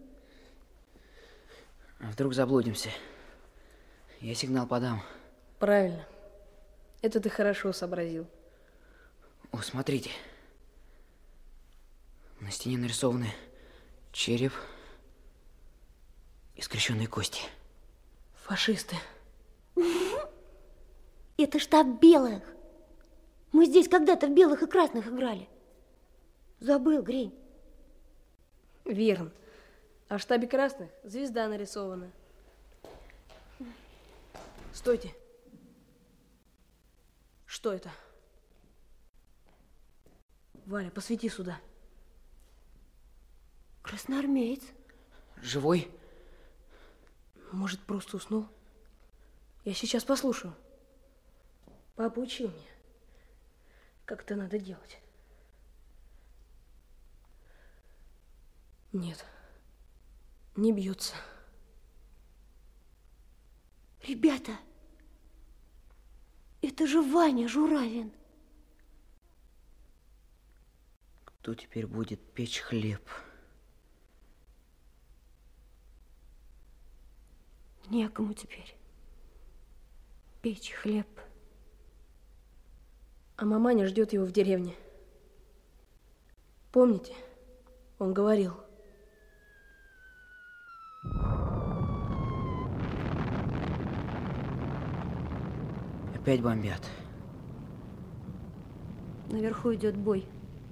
А вдруг заблудимся? Я сигнал подам. Правильно. Это ты хорошо сообразил. О, смотрите. На стене нарисованы череп и скрещенные кости. Фашисты. Это штаб белых. Мы здесь когда-то в белых и красных играли. Забыл, Гринь. Верно. А в штабе красных звезда нарисована. Стойте. Что это? Валя, посвети сюда. Красноармеец. Живой? Может, просто уснул? Я сейчас послушаю. Папа учил меня, как это надо делать. Нет, не бьется. Ребята, это же Ваня Журавин. Кто теперь будет печь хлеб? Некому теперь печь хлеб. А маманя ждет его в деревне. Помните, он говорил. Опять бомбят. Наверху идет бой.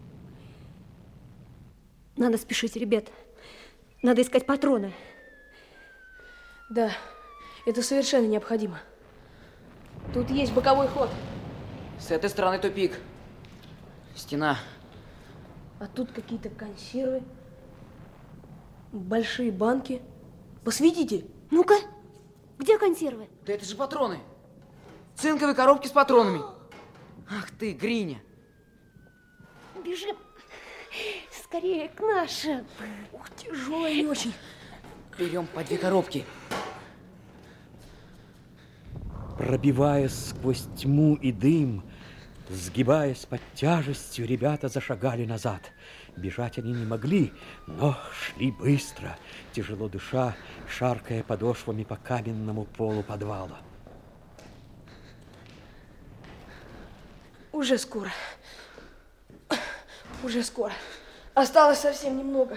Надо спешить, ребят. Надо искать патроны. Да, это совершенно необходимо. Тут есть боковой ход. С этой стороны тупик. Стена. А тут какие-то консервы. Большие банки. Посветите. Ну-ка, где консервы? Да это же патроны. Цинковые коробки с патронами. Ах ты, Гриня. Бежим скорее к нашим. Ух, тяжелая не очень. Берем по две коробки. Пробиваясь сквозь тьму и дым, сгибаясь под тяжестью, ребята зашагали назад. Бежать они не могли, но шли быстро, тяжело дыша, шаркая подошвами по каменному полу подвала. Уже скоро. Уже скоро. Осталось совсем немного.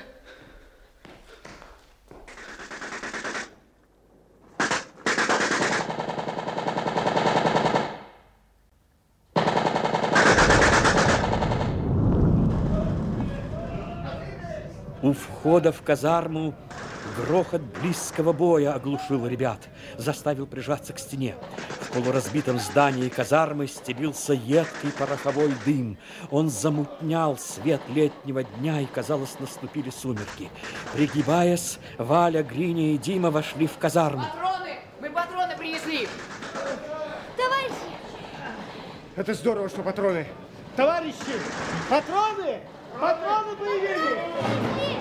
У входа в казарму грохот близкого боя оглушил ребят, заставил прижаться к стене. В полуразбитом здании казармы стелился едкий пороховой дым. Он замутнял свет летнего дня, и, казалось, наступили сумерки. Пригибаясь, Валя, Гриня и Дима вошли в казарму. Патроны! Мы патроны принесли! Товарищи! Это здорово, что патроны. Товарищи! Патроны! Патроны появились!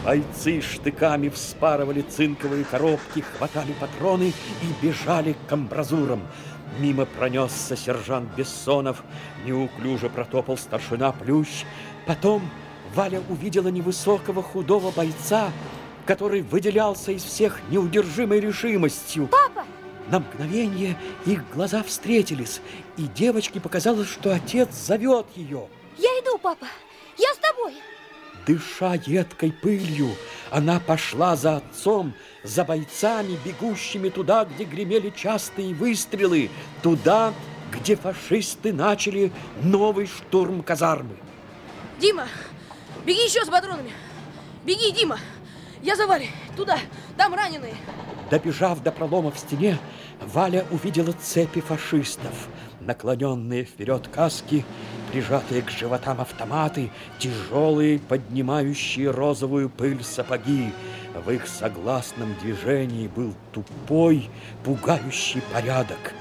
Бойцы штыками вспарывали цинковые коробки, хватали патроны и бежали к амбразурам. Мимо пронесся сержант Бессонов, неуклюже протопал старшина Плющ. Потом Валя увидела невысокого худого бойца, который выделялся из всех неудержимой решимостью. Папа! На мгновение их глаза встретились, и девочке показалось, что отец зовет ее. Я иду, папа, я с тобой. Дыша едкой пылью, она пошла за отцом, за бойцами, бегущими туда, где гремели частые выстрелы, туда, где фашисты начали новый штурм казармы. Дима, беги еще с патронами. Беги, Дима. Я за Валей. Туда, там раненые. Добежав до пролома в стене, Валя увидела цепи фашистов, наклоненные вперед каски, прижатые к животам автоматы, тяжелые, поднимающие розовую пыль сапоги. В их согласном движении был тупой, пугающий порядок.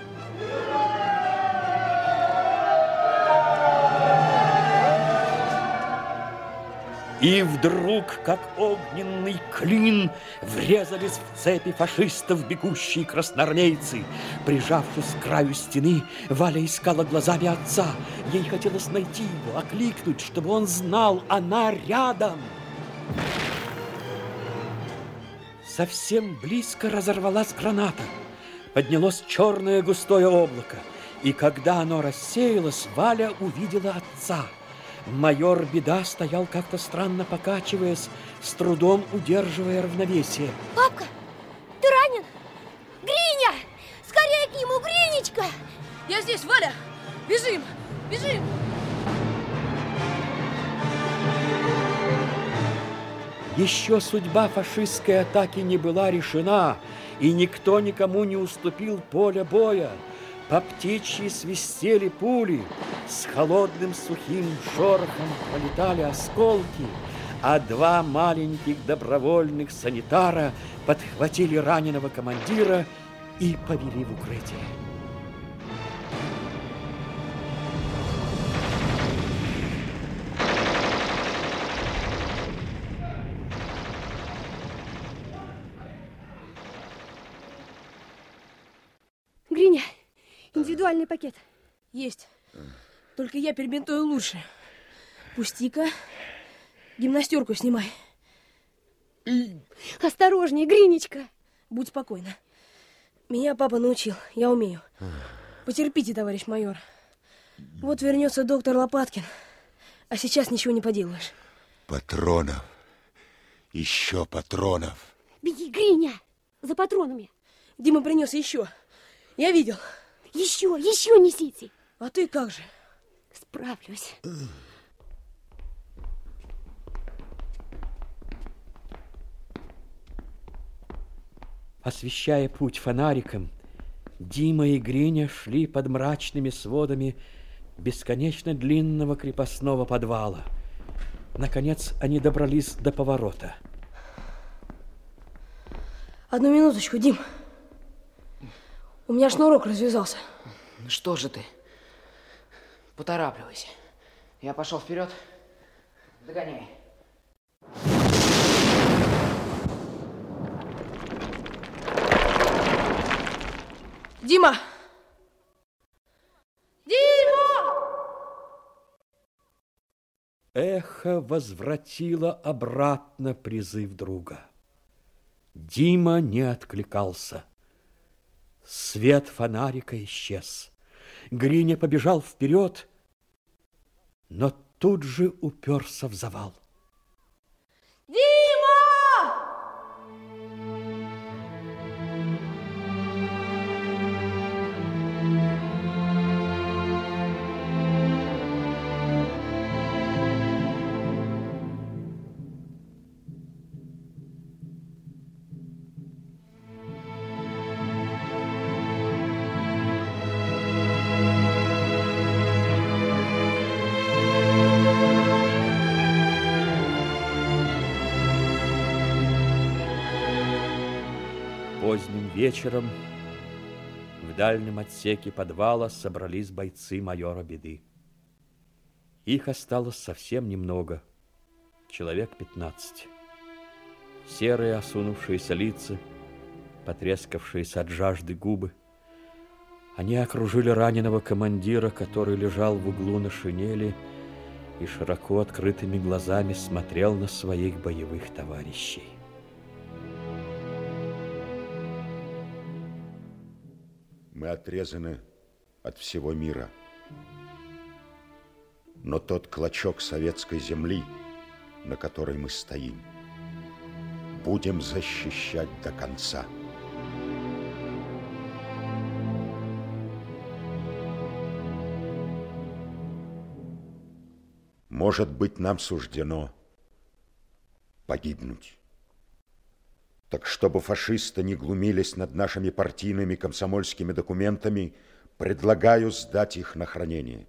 И вдруг, как огненный клин, врезались в цепи фашистов бегущие красноармейцы. Прижавшись к краю стены, Валя искала глазами отца. Ей хотелось найти его, окликнуть, чтобы он знал, она рядом. Совсем близко разорвалась граната. Поднялось черное густое облако. И когда оно рассеялось, Валя увидела отца. Майор Беда стоял как-то странно покачиваясь, с трудом удерживая равновесие. Папка, ты ранен? Гриня! Скорее к нему, Гринечка! Я здесь, Валя! Бежим! Бежим! Еще судьба фашистской атаки не была решена, и никто никому не уступил поля боя. По птичьи свистели пули, с холодным сухим шорохом пролетали осколки, а два маленьких добровольных санитара подхватили раненого командира и повели в укрытие. Гриня, индивидуальный пакет. Есть. Только я перебинтую лучше. Пусти-ка. Гимнастерку снимай. Осторожнее, Гринечка. Будь спокойна. Меня папа научил. Я умею. Потерпите, товарищ майор. Вот вернется доктор Лопаткин. А сейчас ничего не поделаешь. Патронов. Еще патронов. Беги, Гриня, за патронами. Дима принес еще. Я видел. Еще, еще несите. А ты как же? Справлюсь. Освещая путь фонариком, Дима и Гриня шли под мрачными сводами бесконечно длинного крепостного подвала. Наконец они добрались до поворота. Одну минуточку, Дим. У меня шнурок развязался. Что же ты? Поторапливайся. Я пошел вперед. Догоняй. Дима! Дима! Эхо возвратило обратно призыв друга. Дима не откликался. Свет фонарика исчез. Гриня побежал вперед, но тут же уперся в завал. Дима! Поздним вечером в дальнем отсеке подвала собрались бойцы майора Беды. Их осталось совсем немного, человек пятнадцать. Серые осунувшиеся лица, потрескавшиеся от жажды губы. Они окружили раненого командира, который лежал в углу на шинели и широко открытыми глазами смотрел на своих боевых товарищей. Мы отрезаны от всего мира. Но тот клочок советской земли, на которой мы стоим, будем защищать до конца. Может быть, нам суждено погибнуть. Так чтобы фашисты не глумились над нашими партийными комсомольскими документами, предлагаю сдать их на хранение.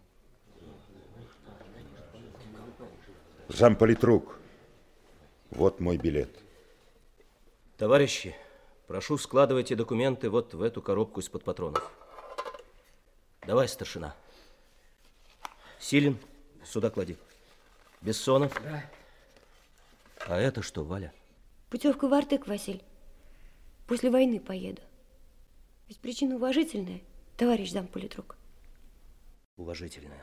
Замполитрук, вот мой билет. Товарищи, прошу, складывайте документы вот в эту коробку из-под патронов. Давай, старшина. Силин, сюда клади. Бессонов. Да. А это что, Валя? Путевка в Артек, Василь. После войны поеду. Ведь причина уважительная, товарищ замполитрук. Уважительная.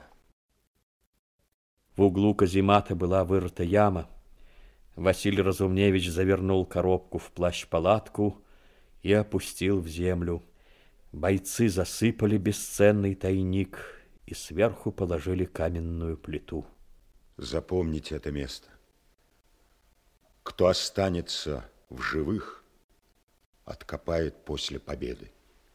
В углу каземата была вырыта яма. Василий Разумневич завернул коробку в плащ-палатку и опустил в землю. Бойцы засыпали бесценный тайник и сверху положили каменную плиту. Запомните это место. Кто останется в живых, откопает после победы.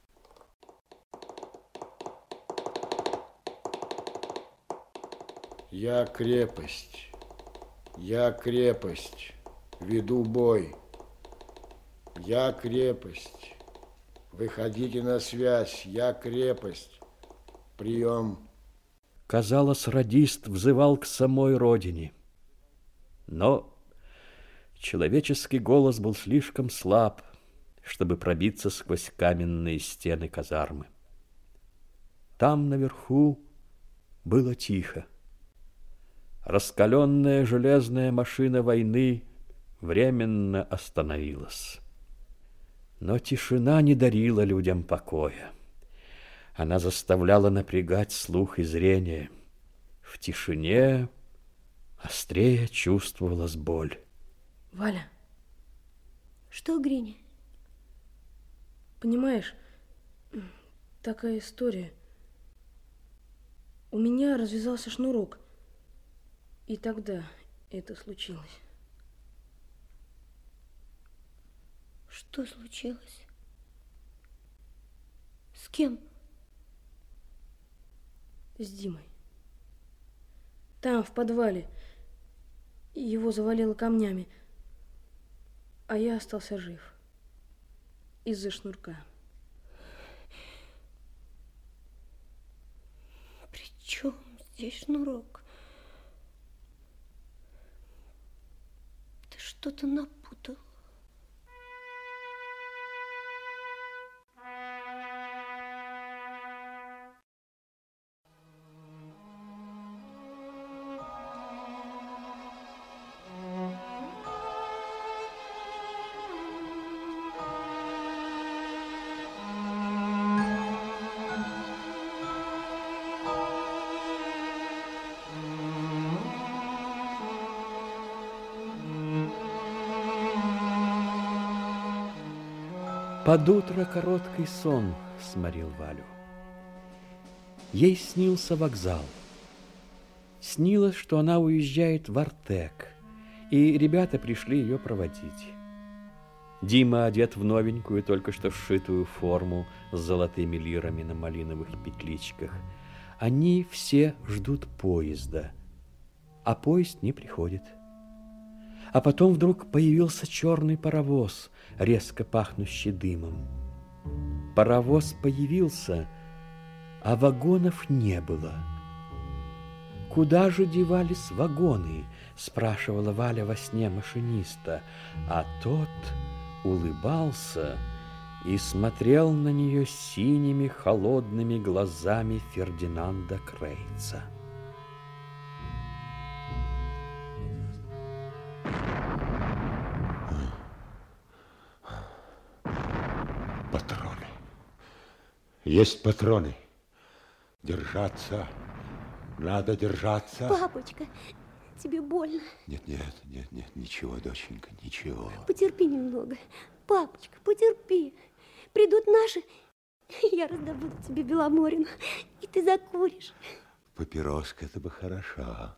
Я крепость, я крепость, веду бой. Я крепость, выходите на связь, я крепость, прием. Казалось, радист взывал к самой родине. Но человеческий голос был слишком слаб, чтобы пробиться сквозь каменные стены казармы. Там, наверху, было тихо. Раскаленная железная машина войны временно остановилась. Но тишина не дарила людям покоя. Она заставляла напрягать слух и зрение. В тишине острее чувствовалась боль. Валя. Что, Гриня? Понимаешь, такая история. У меня развязался шнурок. И тогда это случилось. Что случилось? С кем? С Димой. Там, в подвале. Его завалило камнями. А я остался жив. Из-за шнурка. При чем здесь шнурок? Ты что-то напутал. Под утро короткий сон сморил Валю. Ей снился вокзал. Снилось, что она уезжает в Артек, и ребята пришли ее проводить. Дима одет в новенькую, только что сшитую форму с золотыми лирами на малиновых петличках. Они все ждут поезда, а поезд не приходит. А потом вдруг появился черный паровоз, резко пахнущий дымом. Паровоз появился, а вагонов не было. «Куда же девались вагоны?» – спрашивала Валя во сне машиниста, а тот улыбался и смотрел на нее синими холодными глазами Фердинанда Крейца. Есть патроны. Держаться. Надо держаться. Папочка, тебе больно? Нет, нет, нет, нет, ничего, доченька, ничего. Потерпи немного. Папочка, потерпи. Придут наши, я раздобуду тебе Беломорину, и ты закуришь. Папироска-то бы хороша.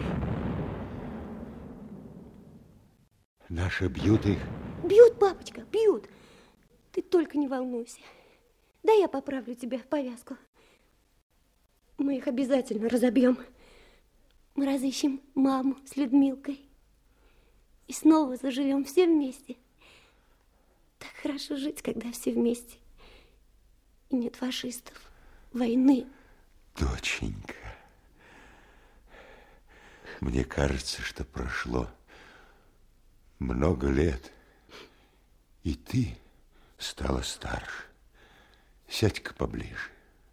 Наши бьют их. Бьют, папочка, бьют. Ты только не волнуйся. Да я поправлю тебе повязку. Мы их обязательно разобьем. Мы разыщем маму с Людмилкой. И снова заживем все вместе. Так хорошо жить, когда все вместе. И нет фашистов, войны. Доченька, мне кажется, что прошло много лет, и ты стала старше. Сядь-ка поближе.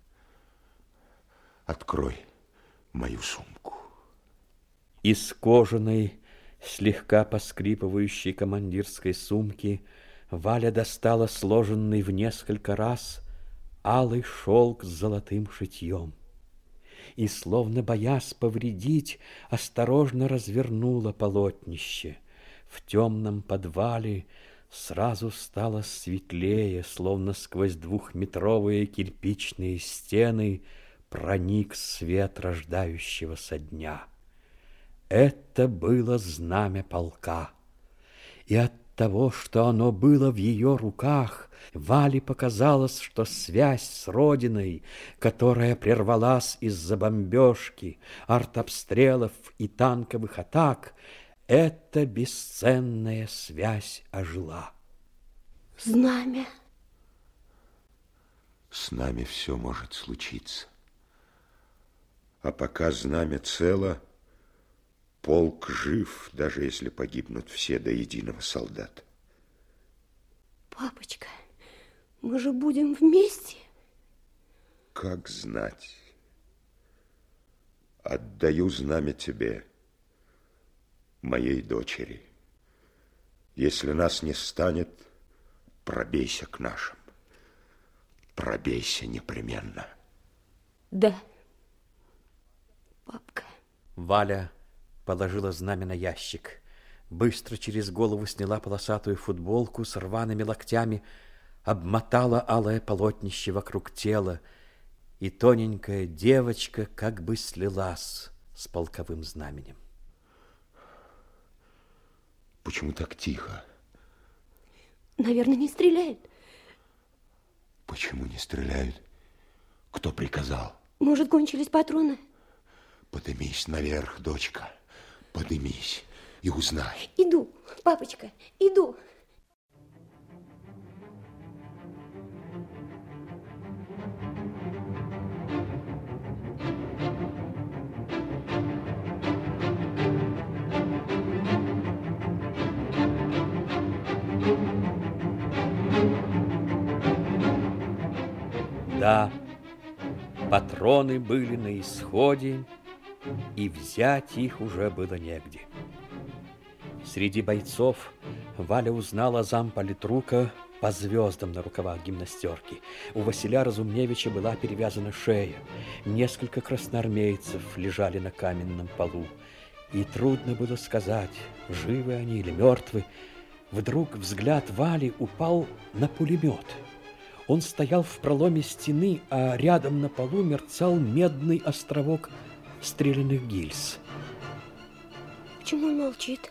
Открой мою сумку. Из кожаной, слегка поскрипывающей командирской сумки Валя достала сложенный в несколько раз алый шелк с золотым шитьем и, словно боясь повредить, осторожно развернула полотнище. В темном подвале сразу стало светлее, словно сквозь двухметровые кирпичные стены проник свет рождающегося дня. Это было знамя полка, и от того, что оно было в ее руках, Вале показалось, что связь с Родиной, которая прервалась из-за бомбежки, артобстрелов и танковых атак, эта бесценная связь ожила. Знамя. С нами все может случиться. А пока знамя цело, полк жив, даже если погибнут все до единого солдата. Папочка, мы же будем вместе. Как знать. Отдаю знамя тебе, моей дочери. Если нас не станет, пробейся к нашим. Пробейся непременно. Да, папка. Валя положила знамя на ящик, быстро через голову сняла полосатую футболку с рваными локтями, обмотала алое полотнище вокруг тела, и тоненькая девочка как бы слилась с полковым знаменем. Почему так тихо? Наверное, не стреляют. Почему не стреляют? Кто приказал? Может, кончились патроны? Подымись наверх, дочка. Подымись и узнай. Иду, папочка, иду. Да, патроны были на исходе, и взять их уже было негде. Среди бойцов Валя узнала замполитрука по звездам на рукавах гимнастерки. У Василя Разумневича была перевязана шея. Несколько красноармейцев лежали на каменном полу. И трудно было сказать, живы они или мертвы. Вдруг взгляд Вали упал на пулемет. Он стоял в проломе стены, а рядом на полу мерцал медный островок стрелянных гильз. Почему он молчит?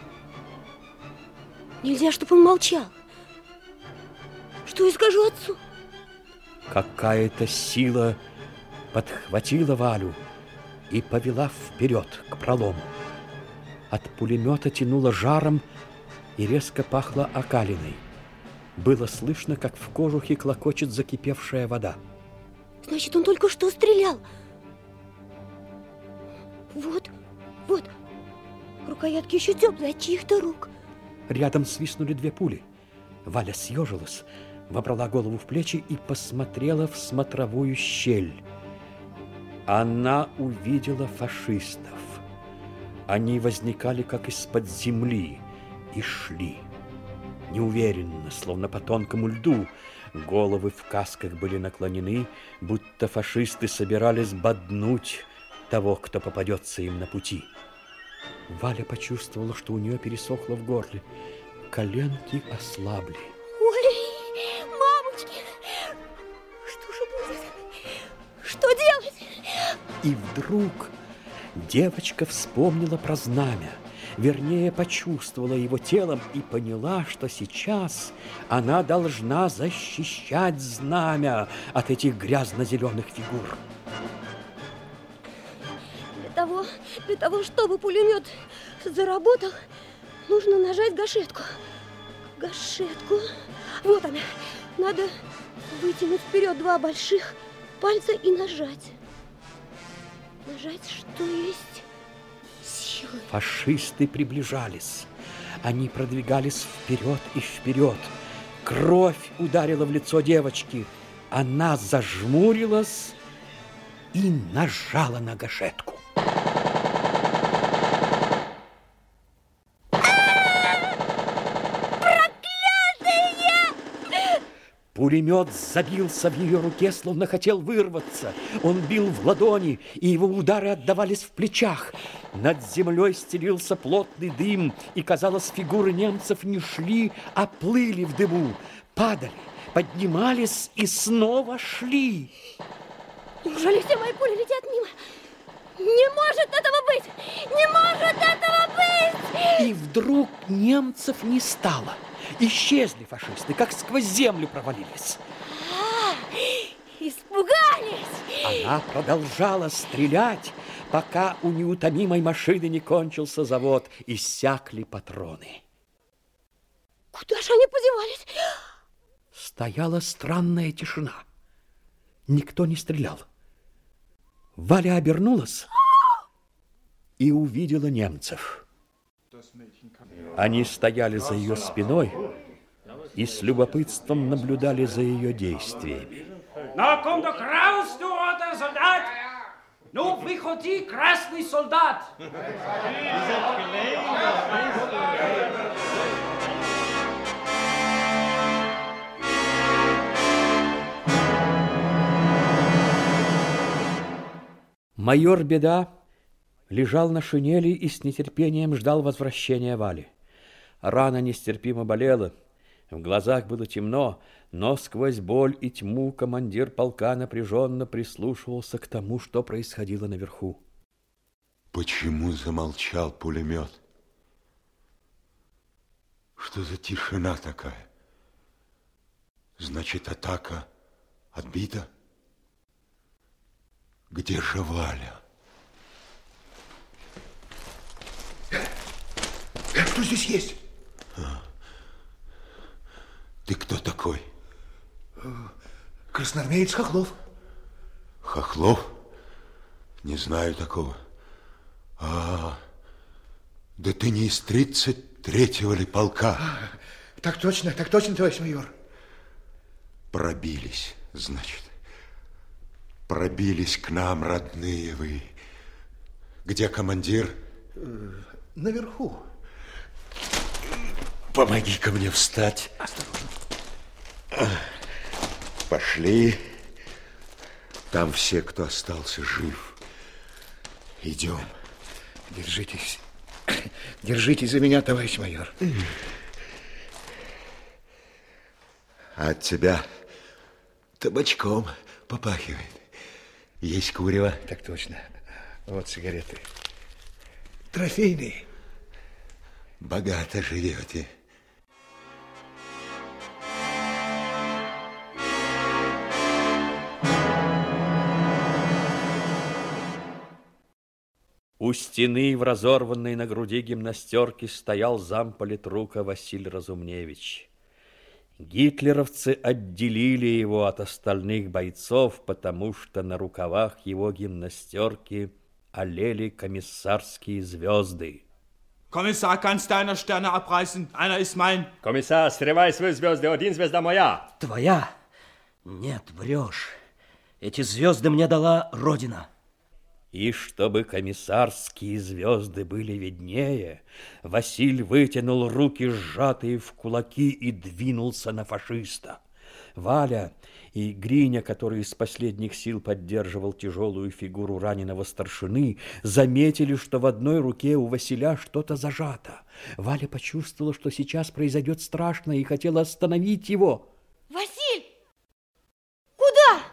Нельзя, чтобы он молчал. Что я скажу отцу? Какая-то сила подхватила Валю и повела вперед к пролому. От пулемета тянуло жаром и резко пахло окалиной. Было слышно, как в кожухе клокочет закипевшая вода. Значит, он только что стрелял. Вот, вот, рукоятки еще теплые от чьих-то рук. Рядом свистнули две пули. Валя съежилась, вобрала голову в плечи и посмотрела в смотровую щель. Она увидела фашистов. Они возникали как из-под земли и шли. Неуверенно, словно по тонкому льду, Головы в касках были наклонены, будто фашисты собирались боднуть того, кто попадется им на пути. Валя почувствовала, что у нее пересохло в горле. Коленки ослабли. Ой, мамочки, что же будет? Что делать? И вдруг девочка вспомнила про знамя. Вернее, почувствовала его телом и поняла, что сейчас она должна защищать знамя от этих грязно-зеленых фигур. Для того, для того, чтобы пулемет заработал, нужно нажать гашетку. Гашетку. Вот она. Надо вытянуть вперед два больших пальца и нажать. Нажать, что есть силы. Фашисты приближались. Они продвигались вперед и вперед. Кровь ударила в лицо девочки. Она зажмурилась и нажала на гашетку. Пулемет забился в ее руке, словно хотел вырваться. Он бил в ладони, и его удары отдавались в плечах. Над землей стелился плотный дым, и, казалось, фигуры немцев не шли, а плыли в дыму. Падали, поднимались и снова шли. Неужели все мои пули летят мимо? Не может этого быть! Не может этого быть! И вдруг немцев не стало. Исчезли фашисты, как сквозь землю провалились. А, испугались! Она продолжала стрелять, пока у неутомимой машины не кончился завод, иссякли патроны. Куда же они подевались? Стояла странная тишина. Никто не стрелял. Валя обернулась и увидела немцев. Они стояли за ее спиной и с любопытством наблюдали за ее действиями. Ну, komm doch raus, du roter Soldat! Ну, выходи, красный солдат! Майор Беда лежал на шинели и с нетерпением ждал возвращения Вали. Рана нестерпимо болела, в глазах было темно, но сквозь боль и тьму командир полка напряженно прислушивался к тому, что происходило наверху. Почему замолчал пулемет? Что за тишина такая? Значит, атака отбита? Где же Валя? Кто здесь есть? А. Ты кто такой? Красноармеец Хохлов. Хохлов? Не знаю такого. А, да ты не из тридцать третьего ли полка? А, так точно, так точно, товарищ майор. Пробились, значит. Пробились к нам, родные вы. Где командир? Наверху. Помоги-ка мне встать. Осторожно. Пошли. Там все, кто остался жив. Идем. Держитесь. Держитесь за меня, товарищ майор. А от тебя табачком попахивает. Есть курево? Так точно. Вот сигареты. Трофейные. Богато живете. У стены в разорванной на груди гимнастерке стоял замполитрука Василий Разумневич. Гитлеровцы отделили его от остальных бойцов, потому что на рукавах его гимнастерки олели комиссарские звезды. Kommissar, kannst deiner Sterne abreißen? Einer ist mein. Комиссар, срывай свою звезду, один звезда моя. Твоя? Нет, врешь. Эти звезды мне дала Родина. И чтобы комиссарские звезды были виднее, Василь вытянул руки, сжатые в кулаки, и двинулся на фашиста. Валя и Гриня, который из последних сил поддерживал тяжелую фигуру раненого старшины, заметили, что в одной руке у Василя что-то зажато. Валя почувствовала, что сейчас произойдет страшное, и хотела остановить его. Василь! Куда?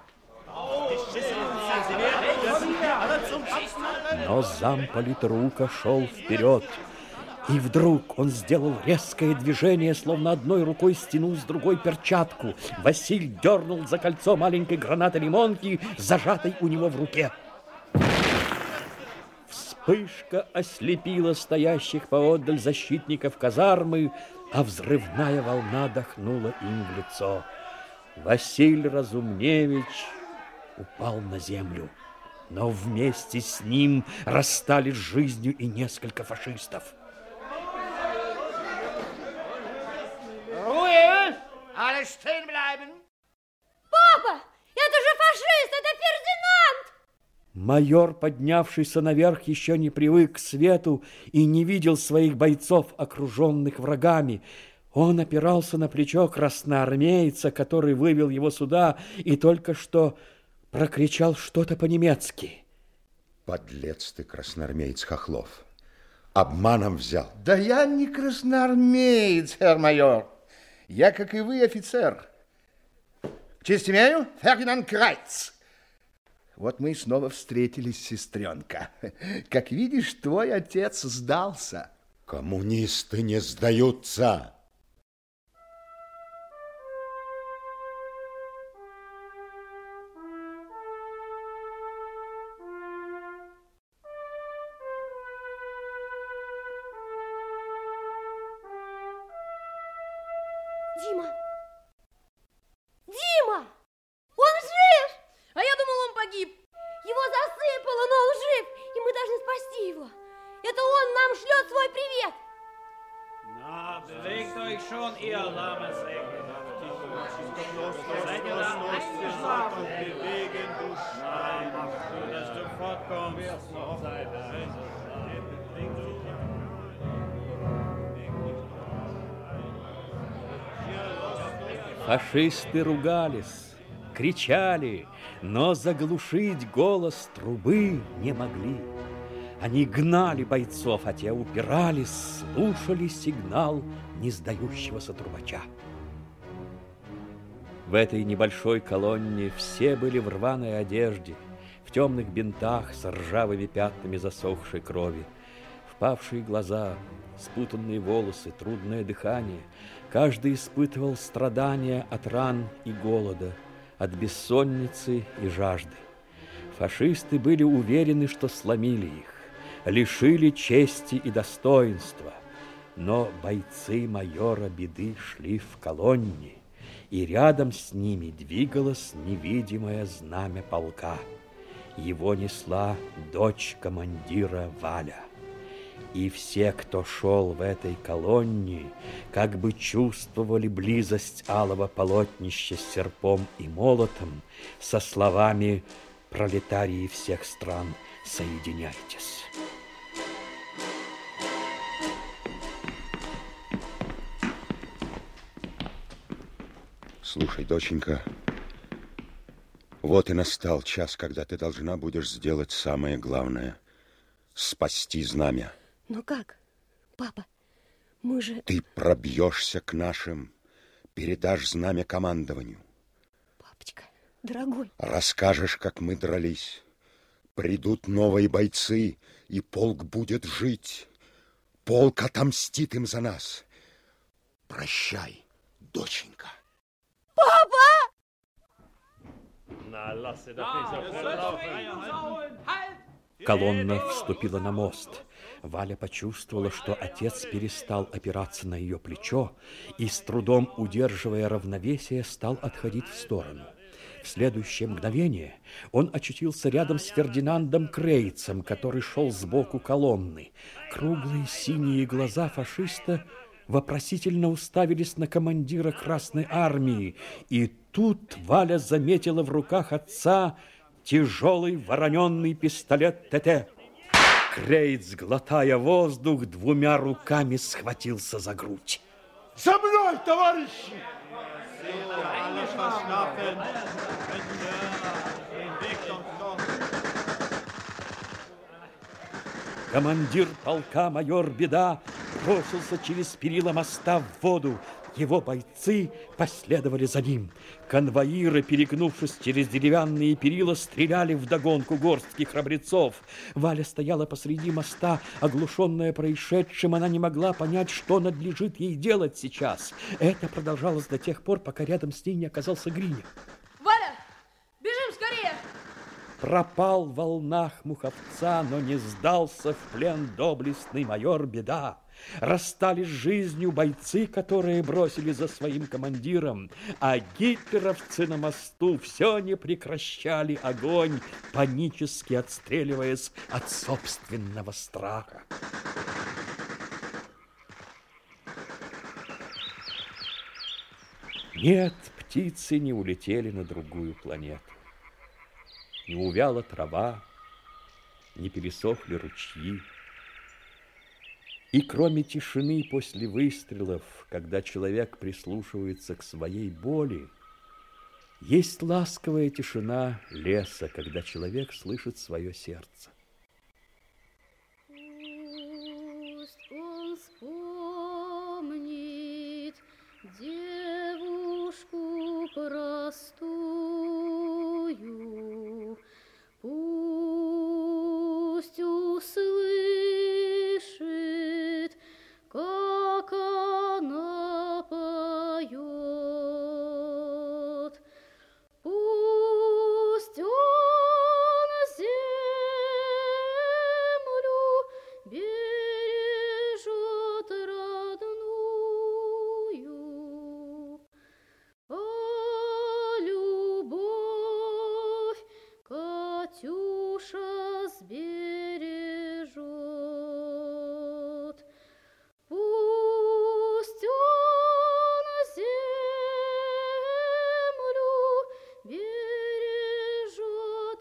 Но замполитрука шел вперед. И вдруг он сделал резкое движение, словно одной рукой стянул с другой перчатку. Василь дернул за кольцо маленькой гранаты лимонки, зажатой у него в руке. Вспышка ослепила стоящих поодаль защитников казармы, а взрывная волна дохнула им в лицо. Василь Разумневич упал на землю, но вместе с ним расстались с жизнью и несколько фашистов. Alle stehen bleiben! Папа! Это же фашист! Это Фердинанд! Майор, поднявшийся наверх, еще не привык к свету и не видел своих бойцов, окруженных врагами. Он опирался на плечо красноармейца, который вывел его сюда, и только что прокричал что-то по-немецки. Подлец ты, красноармеец Хохлов. Обманом взял. Да я не красноармеец, херр майор. Я, как и вы, офицер. Честь имею, Фердинанд Крайц. Вот мы и снова встретились, сестренка. Как видишь, твой отец сдался. Коммунисты не сдаются. Дима! Дима! Он жив! А я думал, он погиб. Его засыпало, но он жив, и мы должны спасти его. Это он нам шлет свой привет. Na, bewegt euch schon, ihr lahme Säcke. Seid ihr da eingeschlafen? Bewegen, du Schwein, dass du fortkommst. Seid da. Фашисты ругались, кричали, но заглушить голос трубы не могли. Они гнали бойцов, а те упирались, слушали сигнал не сдающегося трубача. В этой небольшой колонне все были в рваной одежде, в темных бинтах с ржавыми пятнами засохшей крови, впавшие глаза, спутанные волосы, трудное дыхание. Каждый испытывал страдания от ран и голода, от бессонницы и жажды. Фашисты были уверены, что сломили их, лишили чести и достоинства. Но бойцы майора Беды шли в колонне, и рядом с ними двигалось невидимое знамя полка. Его несла дочь командира Валя. И все, кто шел в этой колонне, как бы чувствовали близость алого полотнища с серпом и молотом, со словами «Пролетарии всех стран, соединяйтесь». Слушай, доченька, вот и настал час, когда ты должна будешь сделать самое главное — спасти знамя. Но как, папа? Мы же... Ты пробьешься к нашим, передашь знамя командованию. Папочка, дорогой. Расскажешь, как мы дрались. Придут новые бойцы, и полк будет жить. Полк отомстит им за нас. Прощай, доченька. Папа! Колонна вступила на мост. Валя почувствовала, что отец перестал опираться на ее плечо и, с трудом удерживая равновесие, стал отходить в сторону. В следующее мгновение он очутился рядом с Фердинандом Крейцем, который шел сбоку колонны. Круглые синие глаза фашиста вопросительно уставились на командира Красной Армии, и тут Валя заметила в руках отца тяжелый вороненный пистолет ТТ. Крейц, глотая воздух, двумя руками схватился за грудь. За мной, товарищи! Командир полка майор Беда бросился через перила моста в воду. Его бойцы последовали за ним. Конвоиры, перегнувшись через деревянные перила, стреляли вдогонку горстки храбрецов. Валя стояла посреди моста, оглушенная происшедшим. Она не могла понять, что надлежит ей делать сейчас. Это продолжалось до тех пор, пока рядом с ней не оказался Гриня. Валя, бежим скорее! Пропал в волнах Муховца, но не сдался в плен доблестный майор Беда. Расстались с жизнью бойцы, которые бросили за своим командиром, а гитлеровцы на мосту все не прекращали огонь, панически отстреливаясь от собственного страха. Нет, птицы не улетели на другую планету. Не увяла трава, не пересохли ручьи. И кроме тишины после выстрелов, когда человек прислушивается к своей боли, есть ласковая тишина леса, когда человек слышит свое сердце. Пусть он вспомнит девушку простую, пусть услышит, как она поет. Пусть он землю бережет родную, а любовь Катюша сбережет. Пусть он землю бережет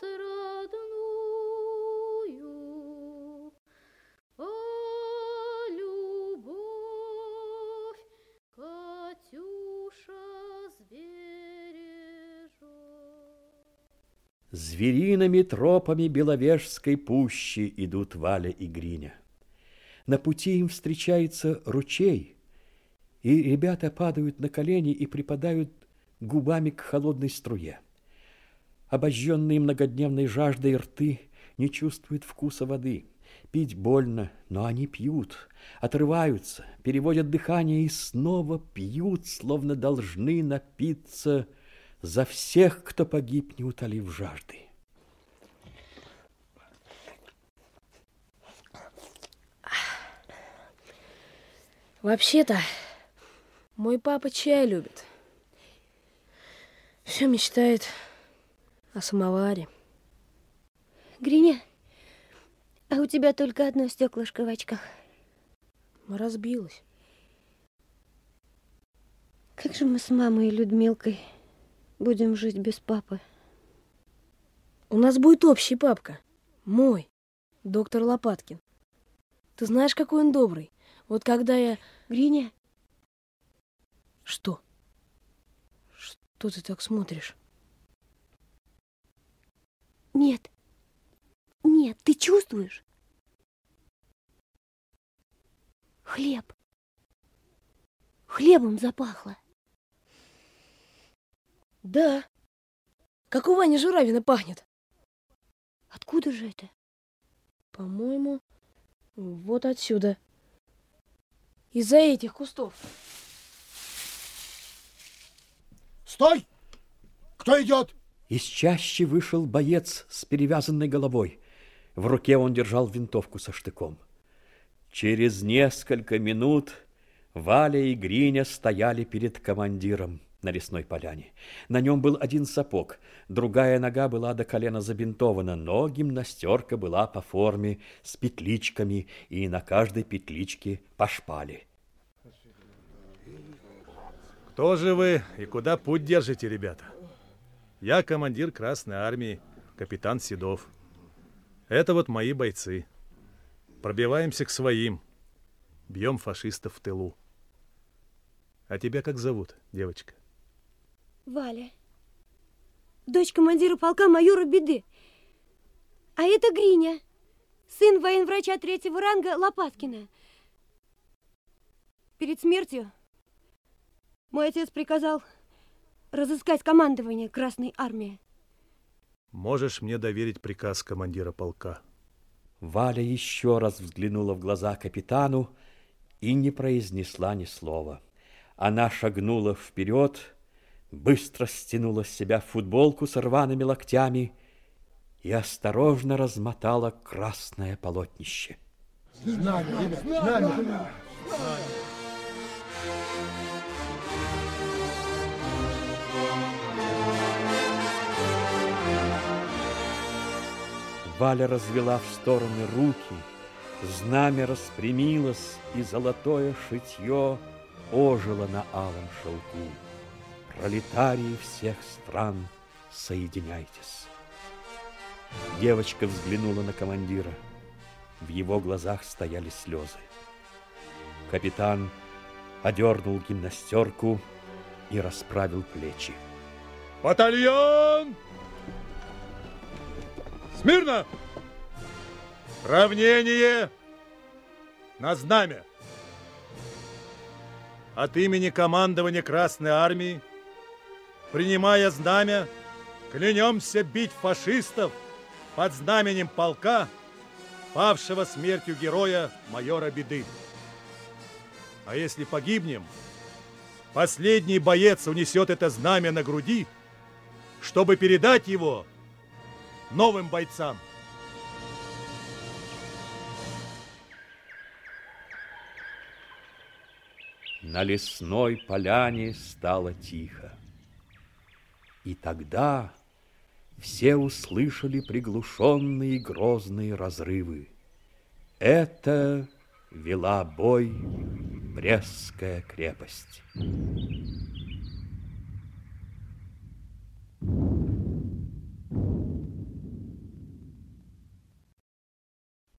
родную, а любовь Катюша сбережет. Звериными тропами Беловежской пущи идут Валя и Гриня. На пути им встречается ручей, и ребята падают на колени и припадают губами к холодной струе. Обожженные многодневной жаждой рты не чувствуют вкуса воды. Пить больно, но они пьют, отрываются, переводят дыхание и снова пьют, словно должны напиться за всех, кто погиб, не утолив жажды. Вообще-то, мой папа чай любит. Все мечтает о самоваре. Гриня, а у тебя только одно стеклышко в очках. Разбилось. Как же мы с мамой и Людмилкой будем жить без папы? У нас будет общий папка. Мой, доктор Лопаткин. Ты знаешь, какой он добрый. Вот когда я... Гриня? Что? Что ты так смотришь? Нет. Нет, ты чувствуешь? Хлеб. Хлебом запахло. Да. Как у Вани Журавина пахнет. Откуда же это? По-моему, вот отсюда. Из-за этих кустов. Стой! Кто идет? Из чащи вышел боец с перевязанной головой. В руке он держал винтовку со штыком. Через несколько минут Валя и Гриня стояли перед командиром на лесной поляне. На нем был один сапог, другая нога была до колена забинтована, но гимнастерка была по форме с петличками, и на каждой петличке по шпале. Кто же вы и куда путь держите, ребята? Я командир Красной Армии, капитан Седов. Это вот мои бойцы. Пробиваемся к своим, бьем фашистов в тылу. А тебя как зовут, девочка? Валя, дочь командира полка майора Беды. А это Гриня, сын военврача третьего ранга Лопаткина. Перед смертью мой отец приказал разыскать командование Красной Армии. Можешь мне доверить приказ командира полка. Валя еще раз взглянула в глаза капитану и не произнесла ни слова. Она шагнула вперед, быстро стянула с себя футболку с рваными локтями и осторожно размотала красное полотнище. Знамя, знамя. Валя развела в стороны руки, знамя распрямилось, и золотое шитье ожило на алом шелку. Пролетарии всех стран, соединяйтесь. Девочка взглянула на командира. В его глазах стояли слезы. Капитан одернул гимнастерку и расправил плечи. Батальон! Смирно! Равнение на знамя. От имени командования Красной Армии, принимая знамя, клянемся бить фашистов под знаменем полка, павшего смертью героя майора Беды. А если погибнем, последний боец унесет это знамя на груди, чтобы передать его новым бойцам. На лесной поляне стало тихо. И тогда все услышали приглушенные грозные разрывы. Это вела бой Брестская крепость.